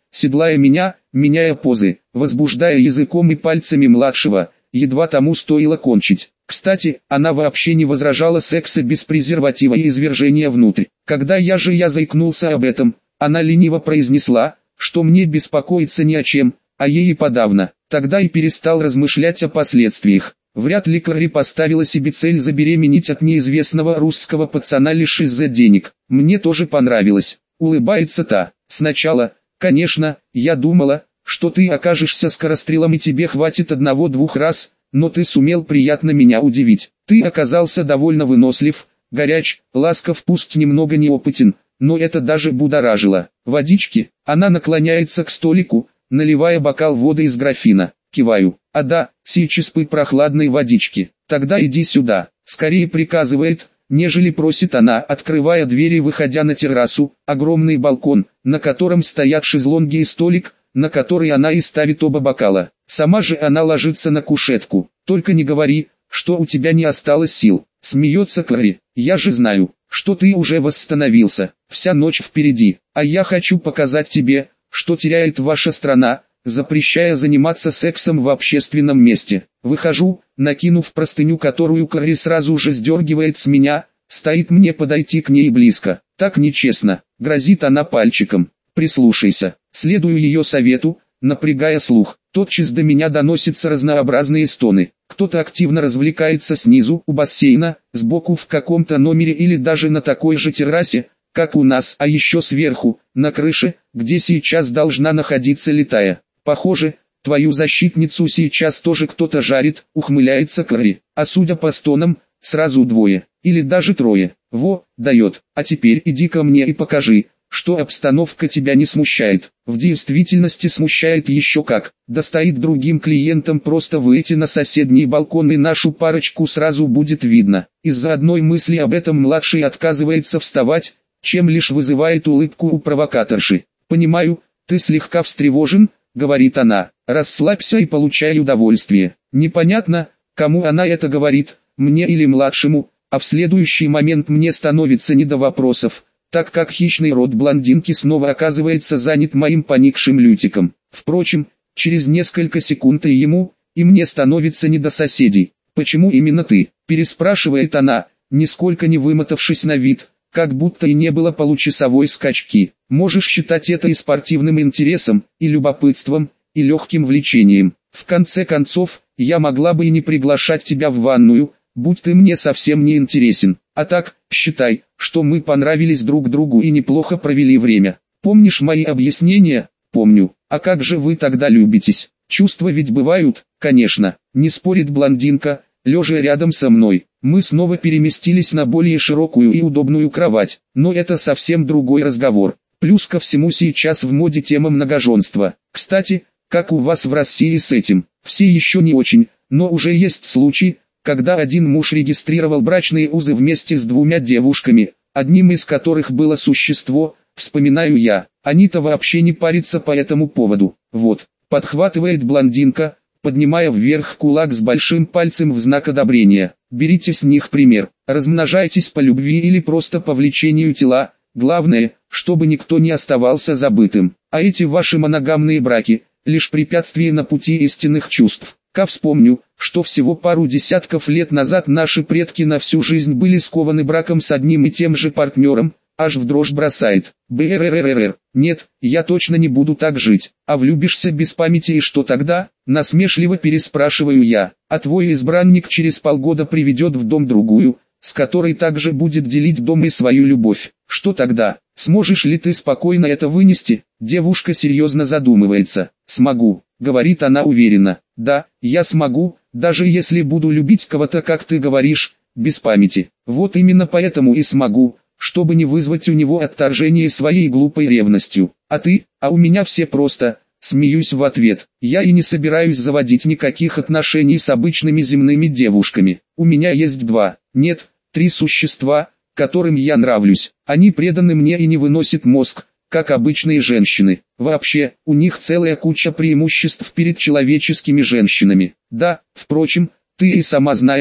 седлая меня, меняя позы, возбуждая языком и пальцами младшего, едва тому стоило кончить. Кстати, она вообще не возражала секса без презерватива и извержения внутрь. Когда я заикнулся об этом, она лениво произнесла, что мне беспокоиться ни о чем, а ей и подавно. Тогда и перестал размышлять о последствиях. Вряд ли Клари поставила себе цель забеременеть от неизвестного русского пацана лишь из-за денег. Мне тоже понравилось. Улыбается та. Сначала, конечно, я думала, что ты окажешься скорострелом и тебе хватит одного-двух раз, но ты сумел приятно меня удивить. Ты оказался довольно вынослив, горяч, ласков, пусть немного неопытен, но это даже будоражило. Водички, она наклоняется к столику, наливая бокал воды из графина. Киваю. А да, сейчас пой прохладной водички. Тогда иди сюда. Скорее приказывает, нежели просит она, открывая двери и выходя на террасу, огромный балкон, на котором стоят шезлонги и столик, на который она и ставит оба бокала. Сама же она ложится на кушетку. Только не говори, что у тебя не осталось сил. Смеется Клари. Я же знаю, что ты уже восстановился. Вся ночь впереди. А я хочу показать тебе, что теряет ваша страна, запрещая заниматься сексом в общественном месте. Выхожу, накинув простыню, которую Клари сразу же сдергивает с меня, стоит мне подойти к ней близко. Так нечестно. Грозит она пальчиком. Прислушайся. Следую ее совету, напрягая слух. Тотчас до меня доносятся разнообразные стоны. Кто-то активно развлекается снизу, у бассейна, сбоку в каком-то номере или даже на такой же террасе, как у нас, а еще сверху, на крыше, где сейчас должна находиться летая. Похоже, твою защитницу сейчас тоже кто-то жарит, ухмыляется Клари. А судя по стонам, сразу двое, или даже трое. Во, дает. А теперь иди ко мне и покажи, что обстановка тебя не смущает. В действительности смущает еще как. Да стоит другим клиентам просто выйти на соседний балкон и нашу парочку сразу будет видно. Из-за одной мысли об этом младший отказывается вставать, чем лишь вызывает улыбку у провокаторши. «Понимаю, ты слегка встревожен», — говорит она. «Расслабься и получай удовольствие». Непонятно, кому она это говорит, мне или младшему, а в следующий момент мне становится не до вопросов, так как хищный рот блондинки снова оказывается занят моим поникшим лютиком. Впрочем, через несколько секунд и ему, и мне становится не до соседей. «Почему именно ты?» – переспрашивает она, нисколько не вымотавшись на вид, как будто и не было получасовой скачки. Можешь считать это и спортивным интересом, и любопытством, и легким влечением. В конце концов, я могла бы и не приглашать тебя в ванную, будь ты мне совсем не интересен. А так, считай, что мы понравились друг другу и неплохо провели время. Помнишь мои объяснения? Помню. А как же вы тогда любитесь? Чувства ведь бывают, конечно. Не спорит блондинка, лежа рядом со мной. Мы снова переместились на более широкую и удобную кровать. Но это совсем другой разговор. Плюс ко всему сейчас в моде тема многоженства. Кстати, как у вас в России с этим? Все еще не очень, но уже есть случаи, когда один муж регистрировал брачные узы вместе с двумя девушками, одним из которых было существо, вспоминаю я. Они-то вообще не парятся по этому поводу. Вот, подхватывает блондинка, поднимая вверх кулак с большим пальцем в знак одобрения. Берите с них пример, размножайтесь по любви или просто по влечению тела, главное, чтобы никто не оставался забытым. А эти ваши моногамные браки, лишь препятствие на пути истинных чувств. Вспомню, что всего пару десятков лет назад наши предки на всю жизнь были скованы браком с одним и тем же партнером, аж в дрожь бросает. БРРРР. Нет, я точно не буду так жить. А влюбишься без памяти и что тогда? Насмешливо переспрашиваю я. А твой избранник через полгода приведет в дом другую, с которой также будет делить дом и свою любовь. Что тогда? Сможешь ли ты спокойно это вынести? Девушка серьезно задумывается. Смогу, говорит она уверенно. Да, я смогу, даже если буду любить кого-то, как ты говоришь, без памяти. Вот именно поэтому и смогу, чтобы не вызвать у него отторжение своей глупой ревностью. А ты? А у меня все просто. Смеюсь в ответ. Я и не собираюсь заводить никаких отношений с обычными земными девушками. У меня есть два, нет, три существа, которым я нравлюсь. Они преданы мне и не выносят мозг, как обычные женщины. Вообще, у них целая куча преимуществ перед человеческими женщинами. Да, впрочем, ты и сама знаешь,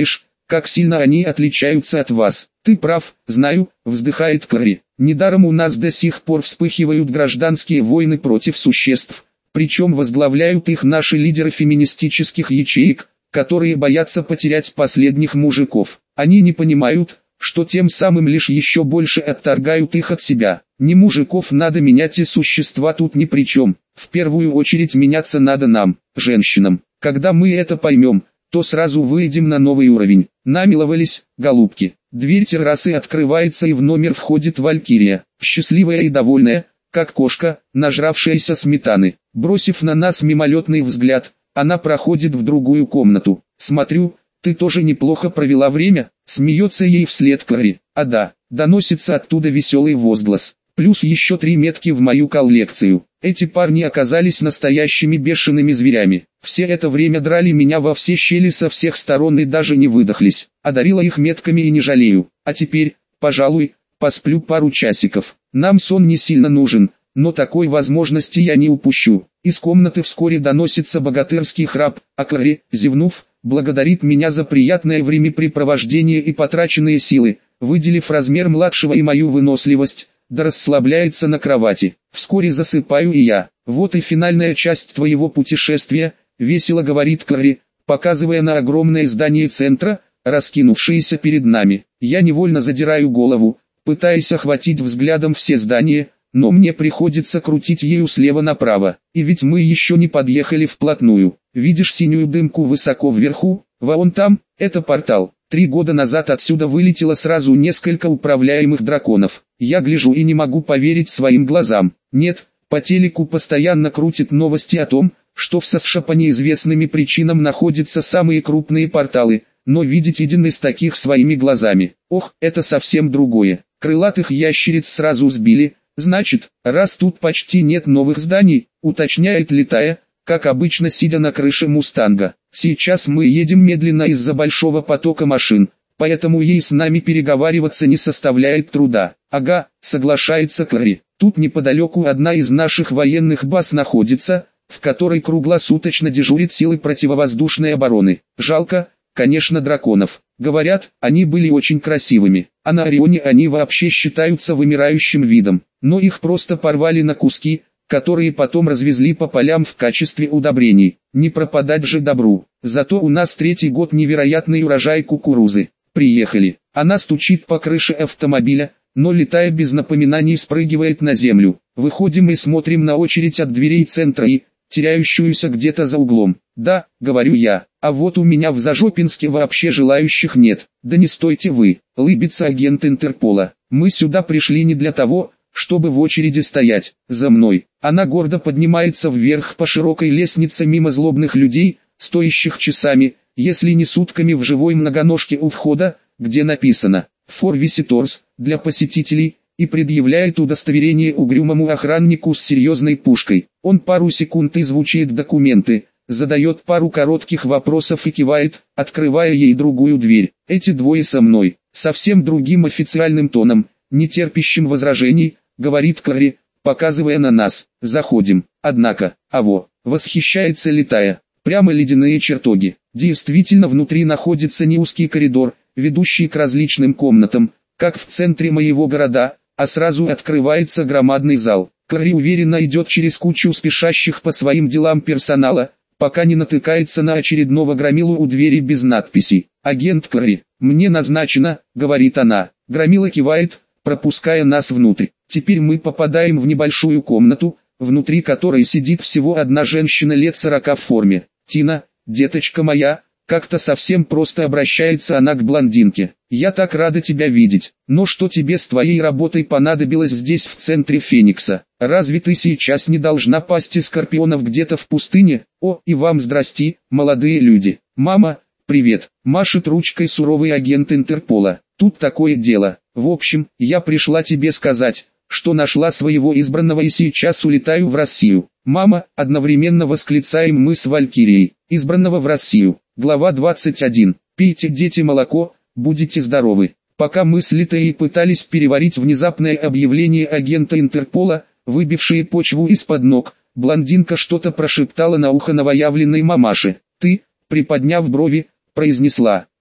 как сильно они отличаются от вас. Ты прав, знаю, вздыхает Кэрри. Недаром у нас до сих пор вспыхивают гражданские войны против существ, причем возглавляют их наши лидеры феминистических ячеек, которые боятся потерять последних мужиков. Они не понимают, что тем самым лишь еще больше отторгают их от себя. Не мужиков надо менять, и существа тут ни при чем. В первую очередь меняться надо нам, женщинам. Когда мы это поймем, то сразу выйдем на новый уровень. Намиловались, голубки. Дверь террасы открывается, и в номер входит Валькирия, счастливая и довольная, как кошка, нажравшаяся сметаны. Бросив на нас мимолетный взгляд, она проходит в другую комнату. Смотрю, ты тоже неплохо провела время, смеется ей вслед Кэрри. А да, доносится оттуда веселый возглас. Плюс еще 3 метки в мою коллекцию. Эти парни оказались настоящими бешеными зверями. Все это время драли меня во все щели со всех сторон и даже не выдохлись. Одарила их метками и не жалею. А теперь, пожалуй, посплю пару часиков. Нам сон не сильно нужен, но такой возможности я не упущу. Из комнаты вскоре доносится богатырский храп, а Кэрри, зевнув, благодарит меня за приятное времяпрепровождение и потраченные силы, выделив размер младшего и мою выносливость, да расслабляется на кровати. Вскоре засыпаю и я. Вот и финальная часть твоего путешествия, весело говорит Кэрри, показывая на огромное здание центра, раскинувшееся перед нами. Я невольно задираю голову, пытаясь охватить взглядом все здания, но мне приходится крутить ею слева направо. И ведь мы еще не подъехали вплотную. Видишь синюю дымку высоко вверху? Вон там, это портал. 3 года назад отсюда вылетело сразу несколько управляемых драконов. Я гляжу и не могу поверить своим глазам. Нет, по телеку постоянно крутят новости о том, что в США по неизвестным причинам находятся самые крупные порталы, но видеть один из таких своими глазами. Ох, это совсем другое. Крылатых ящериц сразу сбили, значит, раз тут почти нет новых зданий, уточняет Летая, как обычно сидя на крыше Мустанга. Сейчас мы едем медленно из-за большого потока машин, поэтому ей с нами переговариваться не составляет труда. Ага, соглашается Кэрри. Тут неподалеку одна из наших военных баз находится, в которой круглосуточно дежурят силы противовоздушной обороны. Жалко, конечно, драконов. Говорят, они были очень красивыми, а на Орионе они вообще считаются вымирающим видом. Но их просто порвали на куски, которые потом развезли по полям в качестве удобрений. Не пропадать же добру. Зато у нас 3-й год невероятный урожай кукурузы. Приехали. Она стучит по крыше автомобиля, но Летая без напоминаний спрыгивает на землю. Выходим и смотрим на очередь от дверей центра и, теряющуюся где-то за углом. Да, говорю я, а вот у меня в Зажопинске вообще желающих нет. Да не стойте вы, лыбится агент Интерпола. Мы сюда пришли не для того, чтобы в очереди стоять. За мной. Она гордо поднимается вверх по широкой лестнице мимо злобных людей, стоящих часами, если не сутками в живой многоножке у входа, где написано «For Visitors» для посетителей, и предъявляет удостоверение угрюмому охраннику с серьезной пушкой. Он пару секунд изучает документы, задает пару коротких вопросов и кивает, открывая ей другую дверь. Эти двое со мной, совсем другим официальным тоном, не терпящим возражений, говорит Кэрри, показывая на нас. Заходим. Однако, восхищается Летая. Прямо ледяные чертоги. Действительно, внутри находится не узкий коридор, ведущий к различным комнатам, как в центре моего города, а сразу открывается громадный зал. Кэрри уверенно идет через кучу спешащих по своим делам персонала, пока не натыкается на очередного громилу у двери без надписи. «Агент Кэрри, мне назначено», — говорит она. Громила кивает, пропуская нас внутрь. Теперь мы попадаем в небольшую комнату, внутри которой сидит всего одна женщина лет 40 в форме. «Тина, деточка моя», как-то совсем просто обращается она к блондинке. «Я так рада тебя видеть. Но что тебе с твоей работой понадобилось здесь в центре Феникса? Разве ты сейчас не должна пасти скорпионов где-то в пустыне? О, и вам здрасти, молодые люди. Мама, привет», машет ручкой суровый агент Интерпола. «Тут такое дело. В общем, я пришла тебе сказать, что нашла своего избранного и сейчас улетаю в Россию». «Мама», одновременно восклицаем мы с Валькирией. «Избранного в Россию». Глава 21. «Пейте, дети, молоко, будете здоровы». Пока мы с Летаей пытались переварить внезапное объявление агента Интерпола, выбившее почву из-под ног, блондинка что-то прошептала на ухо новоявленной мамаше. «Ты», приподняв брови, произнесла: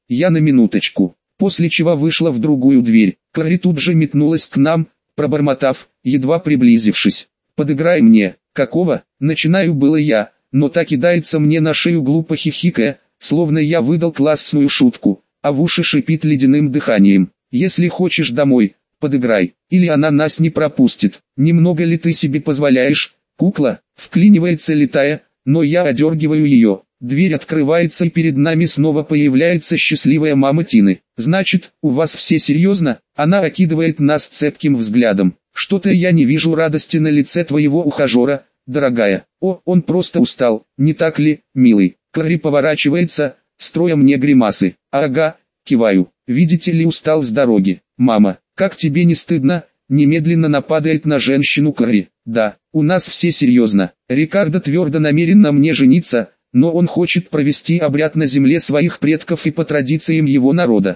я на минуточку. После чего вышла в другую дверь. Кэрри тут же метнулась к нам, пробормотав, едва приблизившись: «Подыграй мне». «Какого?» Начинаю было я, но та кидается мне на шею, глупо хихикая, словно я выдал классную шутку, а в уши шипит ледяным дыханием: «Если хочешь домой, подыграй, или она нас не пропустит. Немного ли ты себе позволяешь, кукла?» Вклинивается летая, но я одергиваю ее. Дверь открывается и перед нами снова появляется счастливая мама Тины. «Значит, у вас все серьезно?» Она окидывает нас цепким взглядом. «Что-то я не вижу радости на лице твоего ухажера, дорогая». «О, он просто устал, не так ли, милый?» Кэрри поворачивается, строя мне гримасы. «Ага», киваю. «Видите ли, устал с дороги». «Мама, как тебе не стыдно?» Немедленно нападает на женщину Кэрри. «Да, у нас все серьезно. Рикардо твердо намерен на мне жениться, но он хочет провести обряд на земле своих предков и по традициям его народа.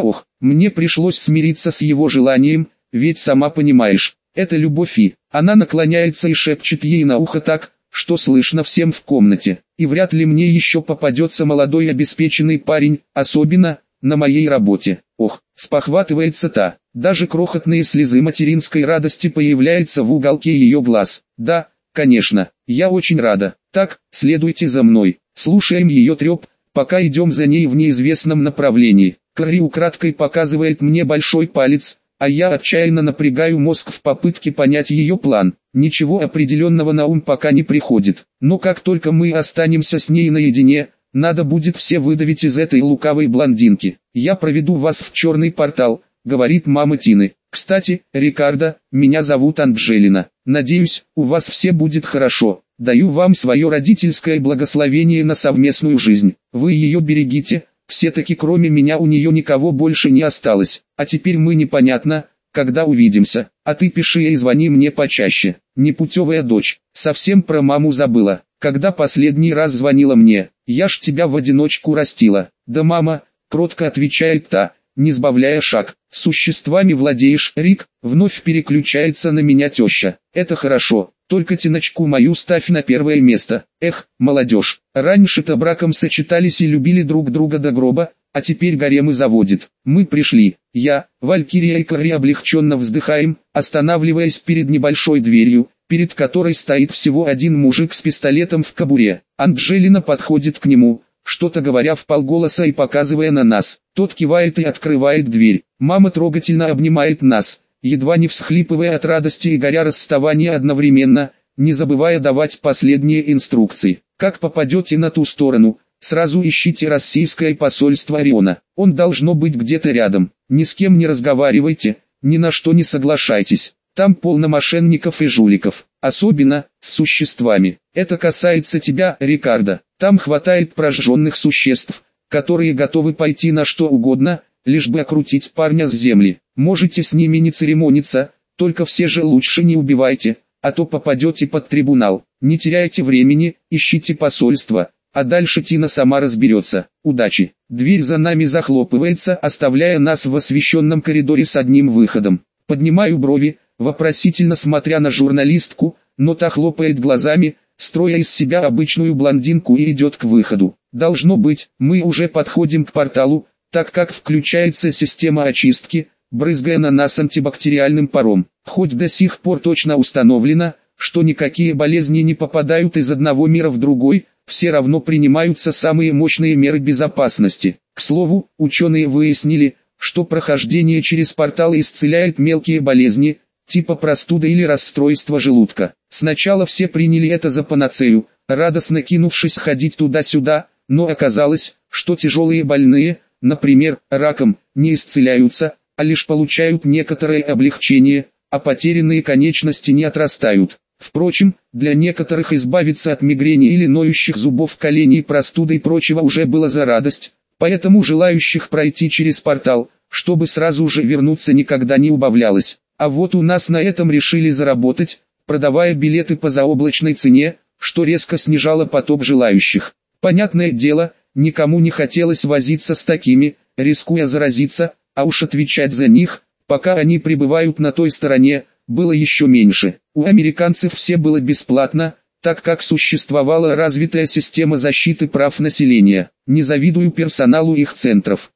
Мне пришлось смириться с его желанием, ведь сама понимаешь, это любовь и...» Она наклоняется и шепчет ей на ухо так, что слышно всем в комнате. «И вряд ли мне еще попадется молодой обеспеченный парень, особенно на моей работе». Спохватывается та. Даже крохотные слезы материнской радости появляются в уголке ее глаз. «Да, конечно, я очень рада. Так, следуйте за мной». Слушаем ее треп, пока идем за ней в неизвестном направлении. Кэрри украдкой показывает мне большой палец, а я отчаянно напрягаю мозг в попытке понять ее план. Ничего определенного на ум пока не приходит. Но как только мы останемся с ней наедине, надо будет все выдавить из этой лукавой блондинки. «Я проведу вас в черный портал», — говорит мама Тины. «Кстати, Рикардо, меня зовут Анджелина. Надеюсь, у вас все будет хорошо. Даю вам свое родительское благословение на совместную жизнь. Вы ее берегите, все-таки кроме меня у нее никого больше не осталось. А теперь мы непонятно, когда увидимся. А ты пиши и звони мне почаще. Непутевая дочь, совсем про маму забыла. Когда последний раз звонила мне, я ж тебя в одиночку растила». «Да, мама», — кротко отвечает та, не сбавляя шаг. «С существами владеешь, Рик», — вновь переключается на меня теща. «Это хорошо, только Тиночку мою ставь на первое место». Молодежь, раньше-то браком сочетались и любили друг друга до гроба, а теперь гаремы заводит. Мы пришли. Я, Валькирия и Кэрри облегченно вздыхаем, останавливаясь перед небольшой дверью, перед которой стоит всего один мужик с пистолетом в кобуре. Анджелина подходит к нему, что-то говоря вполголоса и показывая на нас. Тот кивает и открывает дверь. Мама трогательно обнимает нас, едва не всхлипывая от радости и горя расставания одновременно, не забывая давать последние инструкции. «Как попадете на ту сторону, сразу ищите российское посольство Ориона. Он должно быть где-то рядом. Ни с кем не разговаривайте, ни на что не соглашайтесь. Там полно мошенников и жуликов, особенно с существами. Это касается тебя, Рикардо. Там хватает прожженных существ, которые готовы пойти на что угодно, лишь бы окрутить парня с земли. Можете с ними не церемониться, только все же лучше не убивайте, а то попадете под трибунал. Не теряйте времени, ищите посольство, а дальше Тина сама разберется. Удачи». Дверь за нами захлопывается, оставляя нас в освещенном коридоре с одним выходом. Поднимаю брови, вопросительно смотря на журналистку, но та хлопает глазами, строя из себя обычную блондинку, и идет к выходу. Должно быть, мы уже подходим к порталу, так как включается система очистки, брызгая на нас антибактериальным паром. Хоть до сих пор точно установлено, что никакие болезни не попадают из одного мира в другой, все равно принимаются самые мощные меры безопасности. К слову, ученые выяснили, что прохождение через портал исцеляет мелкие болезни, типа простуды или расстройства желудка. Сначала все приняли это за панацею, радостно кинувшись ходить туда-сюда, но оказалось, что тяжелые больные, например, раком, не исцеляются, а лишь получают некоторое облегчение, а потерянные конечности не отрастают. Впрочем, для некоторых избавиться от мигрени или ноющих зубов, коленей, простуды и прочего уже было за радость, поэтому желающих пройти через портал, чтобы сразу же вернуться, никогда не убавлялось. А вот у нас на этом решили заработать, продавая билеты по заоблачной цене, что резко снижало поток желающих. Понятное дело, никому не хотелось возиться с такими, рискуя заразиться, а уж отвечать за них, пока они пребывают на той стороне, было еще меньше. У американцев все было бесплатно, так как существовала развитая система защиты прав населения. Не завидую персоналу их центров.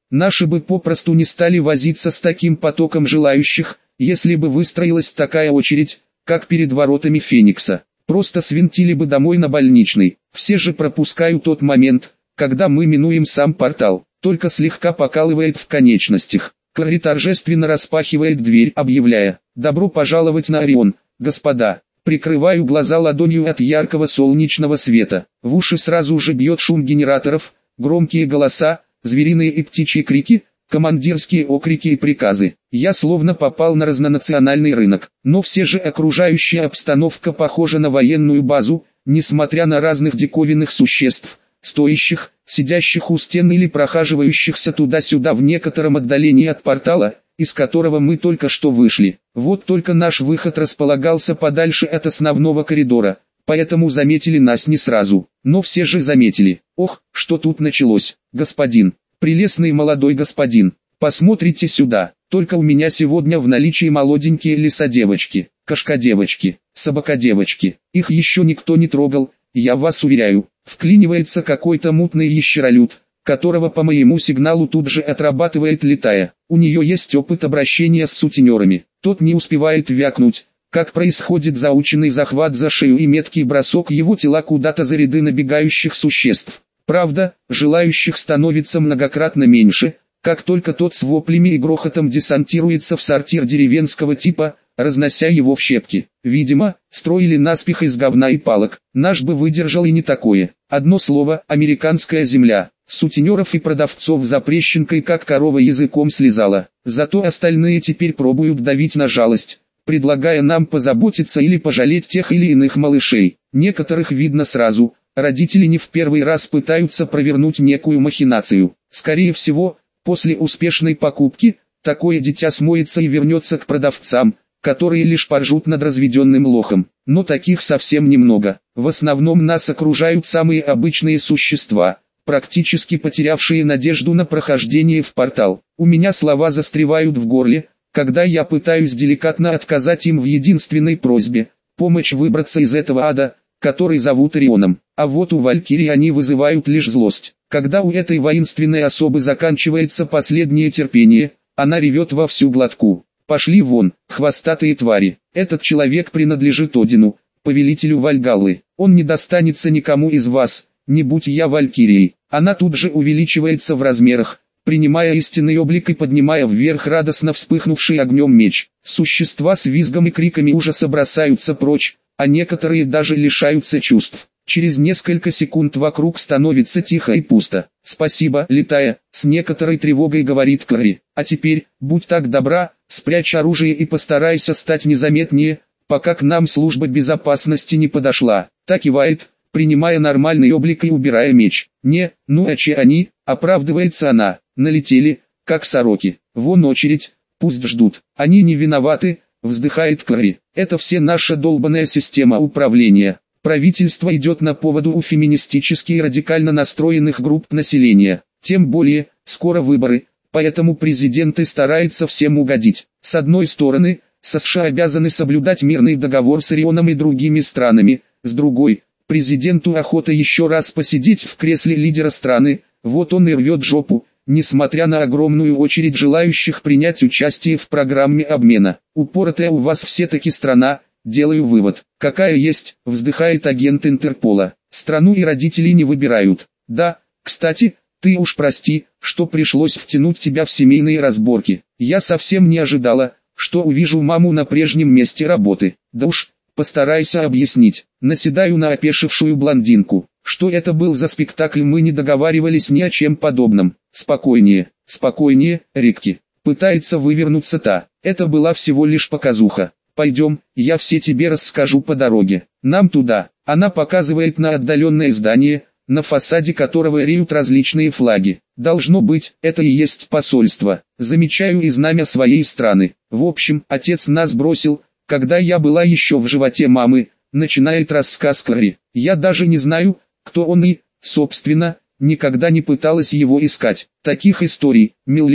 Наши бы попросту не стали возиться с таким потоком желающих, если бы выстроилась такая очередь, как перед воротами Феникса. Просто свинтили бы домой на больничный. Все же пропускают тот момент, когда мы минуем сам портал. Только слегка покалывает в конечностях. Кэрри торжественно распахивает дверь, объявляя: «Добро пожаловать на Орион, господа». Прикрываю глаза ладонью от яркого солнечного света. В уши сразу же бьет шум генераторов, громкие голоса, звериные и птичьи крики, командирские окрики и приказы. Я словно попал на разнонациональный рынок. Но все же окружающая обстановка похожа на военную базу, несмотря на разных диковинных существ, стоящих, сидящих у стен или прохаживающихся туда-сюда в некотором отдалении от портала, из которого мы только что вышли. Вот только наш выход располагался подальше от основного коридора, поэтому заметили нас не сразу. Но все же заметили. Ох, что тут началось, господин, прелестный молодой господин, посмотрите сюда. Только у меня сегодня в наличии молоденькие лисодевочки, кошкодевочки, собакодевочки. Их еще никто не трогал, я вас уверяю. Вклинивается какой-то мутный ящеролюд, которого по моему сигналу тут же отрабатывает летая. У нее есть опыт обращения с сутенерами. Тот не успевает вякнуть, как происходит заученный захват за шею и меткий бросок его тела куда-то за ряды набегающих существ. Правда, желающих становится многократно меньше, как только тот с воплями и грохотом десантируется в сортир деревенского типа, разнося его в щепки. Видимо, строили наспех из говна и палок. Наш бы выдержал и не такое. Одно слово: американская земля. Сутенеров и продавцов запрещенкой как корова языком слезала. Зато остальные теперь пробуют давить на жалость, предлагая нам позаботиться или пожалеть тех или иных малышей. Некоторых видно сразу. Родители не в первый раз пытаются провернуть некую махинацию. Скорее всего, после успешной покупки, такое дитя смоется и вернется к продавцам, которые лишь поржут над разведенным лохом. Но таких совсем немного. В основном нас окружают самые обычные существа, практически потерявшие надежду на прохождение в портал. У меня слова застревают в горле, когда я пытаюсь деликатно отказать им в единственной просьбе – помочь выбраться из этого ада, который зовут Орионом. А вот у Валькирии они вызывают лишь злость. Когда у этой воинственной особы заканчивается последнее терпение, она ревет во всю глотку: «Пошли вон, хвостатые твари! Этот человек принадлежит Одину, повелителю Вальгаллы. Он не достанется никому из вас, не будь я Валькирией». Она тут же увеличивается в размерах, принимая истинный облик и поднимая вверх радостно вспыхнувший огнем меч. Существа с визгом и криками ужаса бросаются прочь, а некоторые даже лишаются чувств. Через несколько секунд вокруг становится тихо и пусто. «Спасибо, летая», — с некоторой тревогой говорит Кэрри. «А теперь, будь так добра, спрячь оружие и постарайся стать незаметнее, пока к нам служба безопасности не подошла». Так кивает, принимая нормальный облик и убирая меч. «Не, ну а че они?» — оправдывается она. «Налетели, как сороки. Вон очередь, пусть ждут. Они не виноваты», — вздыхает Кэрри. «Это все наша долбаная система управления. Правительство идет на поводу у феминистически и радикально настроенных групп населения. Тем более, скоро выборы, поэтому президент и старается всем угодить. С одной стороны, США обязаны соблюдать мирный договор с Орионом и другими странами, с другой, президенту охота еще раз посидеть в кресле лидера страны, вот он и рвет жопу, несмотря на огромную очередь желающих принять участие в программе обмена. Упоротая у вас все-таки страна. Делаю вывод. Какая есть, вздыхает агент Интерпола. Страну и родителей не выбирают. Да, кстати, ты уж прости, что пришлось втянуть тебя в семейные разборки. Я совсем не ожидала, что увижу маму на прежнем месте работы. Да уж, постарайся объяснить. Наседаю на опешившую блондинку. Что это был за спектакль, мы не договаривались ни о чем подобном. Спокойнее, спокойнее, Рикки. Пытается вывернуться та. Это была всего лишь показуха. Пойдем, я все тебе расскажу по дороге. Нам туда. Она показывает на отдаленное здание, на фасаде которого реют различные флаги. Должно быть, это и есть посольство. Замечаю и знамя своей страны. В общем, отец нас бросил, когда я была еще в животе мамы, начинает рассказ Кэрри. Я даже не знаю, кто он и, собственно, никогда не пыталась его искать. Таких историй,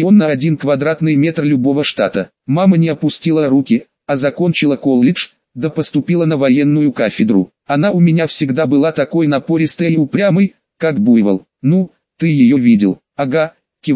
1 квадратный метр любого штата. Мама не опустила руки, а закончила колледж, да поступила на военную кафедру. Она у меня всегда была такой напористой и упрямой, как буйвол. Ну, ты ее видел. Ага, киваю,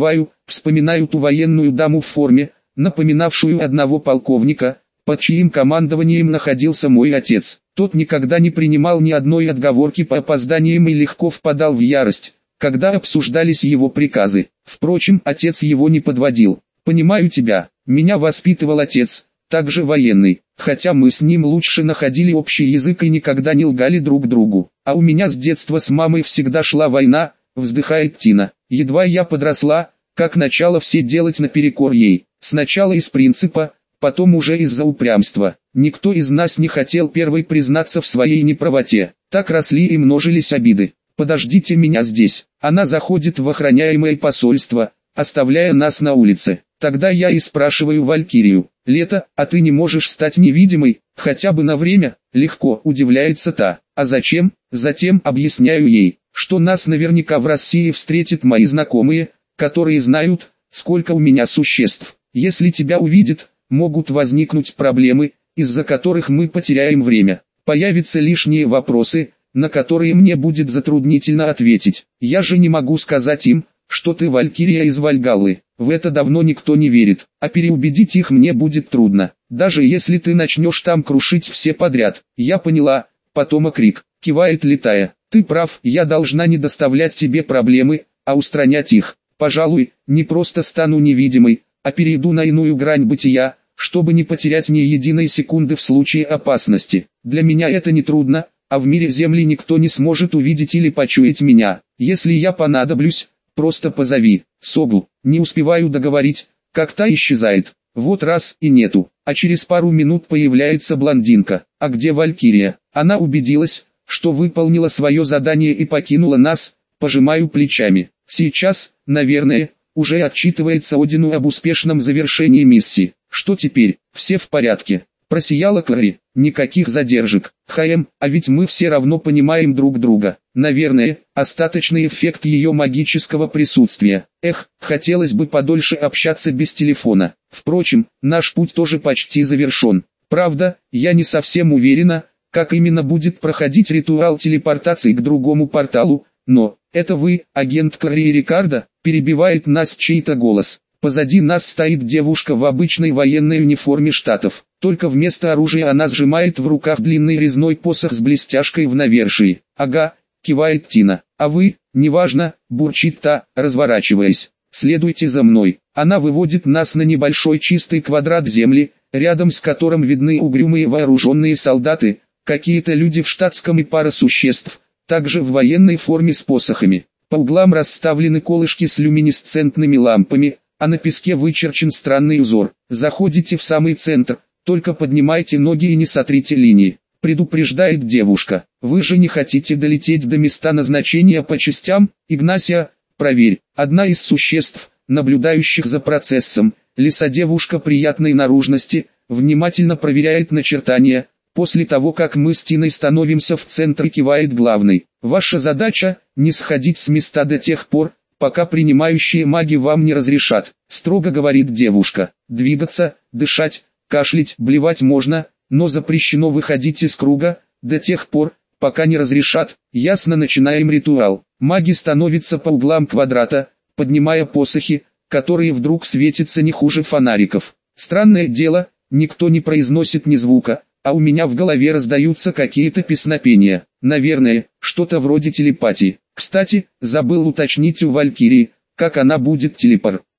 Вспоминаю ту военную даму в форме, напоминавшую одного полковника, под чьим командованием находился мой отец. Тот никогда не принимал ни одной отговорки по опозданиям и легко впадал в ярость, когда обсуждались его приказы. Впрочем, отец его не подводил. «Понимаю тебя, меня воспитывал отец, также военный, хотя мы с ним лучше находили общий язык и никогда не лгали друг другу. А у меня с детства с мамой всегда шла война», вздыхает Тина. «Едва я подросла, как начала все делать наперекор ей. Сначала из принципа, потом уже из-за упрямства. Никто из нас не хотел первой признаться в своей неправоте. Так росли и множились обиды. Подождите меня здесь». Она заходит в охраняемое посольство, оставляя нас на улице. Тогда я и спрашиваю Валькирию: «Лето, а ты не можешь стать невидимой, хотя бы на время?» «Легко», удивляется та. «А зачем?» Затем объясняю ей, что нас наверняка в России встретят мои знакомые, которые знают, сколько у меня существ. Если тебя увидят, могут возникнуть проблемы, из-за которых мы потеряем время. Появятся лишние вопросы, на которые мне будет затруднительно ответить. Я же не могу сказать им, что ты Валькирия из Вальгаллы. В это давно никто не верит, а переубедить их мне будет трудно, даже если ты начнешь там крушить все подряд». «Я поняла», потомок Рик, кивает летая. «Ты прав, я должна не доставлять тебе проблемы, а устранять их. Пожалуй, не просто стану невидимой, а перейду на иную грань бытия, чтобы не потерять ни единой секунды в случае опасности. Для меня это не трудно, а в мире Земли никто не сможет увидеть или почуять меня. Если я понадоблюсь, просто позови». «Согу». Не успеваю договорить, как та исчезает. Вот раз и нету, а через пару минут появляется блондинка. «А где Валькирия?» Она убедилась, что выполнила свое задание и покинула нас. Пожимаю плечами. Сейчас, наверное, уже отчитывается Одину об успешном завершении миссии. «Что теперь? Все в порядке?» Просияла Клари. «Никаких задержек. ХМ, а ведь мы все равно понимаем друг друга». Наверное, остаточный эффект ее магического присутствия. Эх, хотелось бы подольше общаться без телефона. Впрочем, наш путь тоже почти завершен. Правда, я не совсем уверена, как именно будет проходить ритуал телепортации к другому порталу, но «это вы, агент Клари Рикардо?» перебивает нас чей-то голос. Позади нас стоит девушка в обычной военной униформе штатов, только вместо оружия она сжимает в руках длинный резной посох с блестяшкой в навершии. «Ага», кивает Тина. «А вы?» «Неважно», бурчит та, разворачиваясь. «Следуйте за мной». Она выводит нас на небольшой чистый квадрат земли, рядом с которым видны угрюмые вооруженные солдаты, какие-то люди в штатском и пара существ, также в военной форме с посохами. По углам расставлены колышки с люминесцентными лампами, а на песке вычерчен странный узор. Заходите в самый центр, только поднимайте ноги и не сотрите линии. Предупреждает девушка. «Вы же не хотите долететь до места назначения по частям, Игнасия? Проверь». Одна из существ, наблюдающих за процессом, лиса-девушка приятной наружности, внимательно проверяет начертания. После того, как мы с Тиной становимся в центре, кивает главный. «Ваша задача – не сходить с места до тех пор, пока принимающие маги вам не разрешат», строго говорит девушка. «Двигаться, дышать, кашлять, блевать можно, но запрещено выходить из круга, до тех пор, пока не разрешат». Ясно, начинаем ритуал. Маги становятся по углам квадрата, поднимая посохи, которые вдруг светятся не хуже фонариков. Странное дело, никто не произносит ни звука, а у меня в голове раздаются какие-то песнопения. Наверное, что-то вроде телепатии. Кстати, забыл уточнить у Валькирии, как она будет телепортироваться.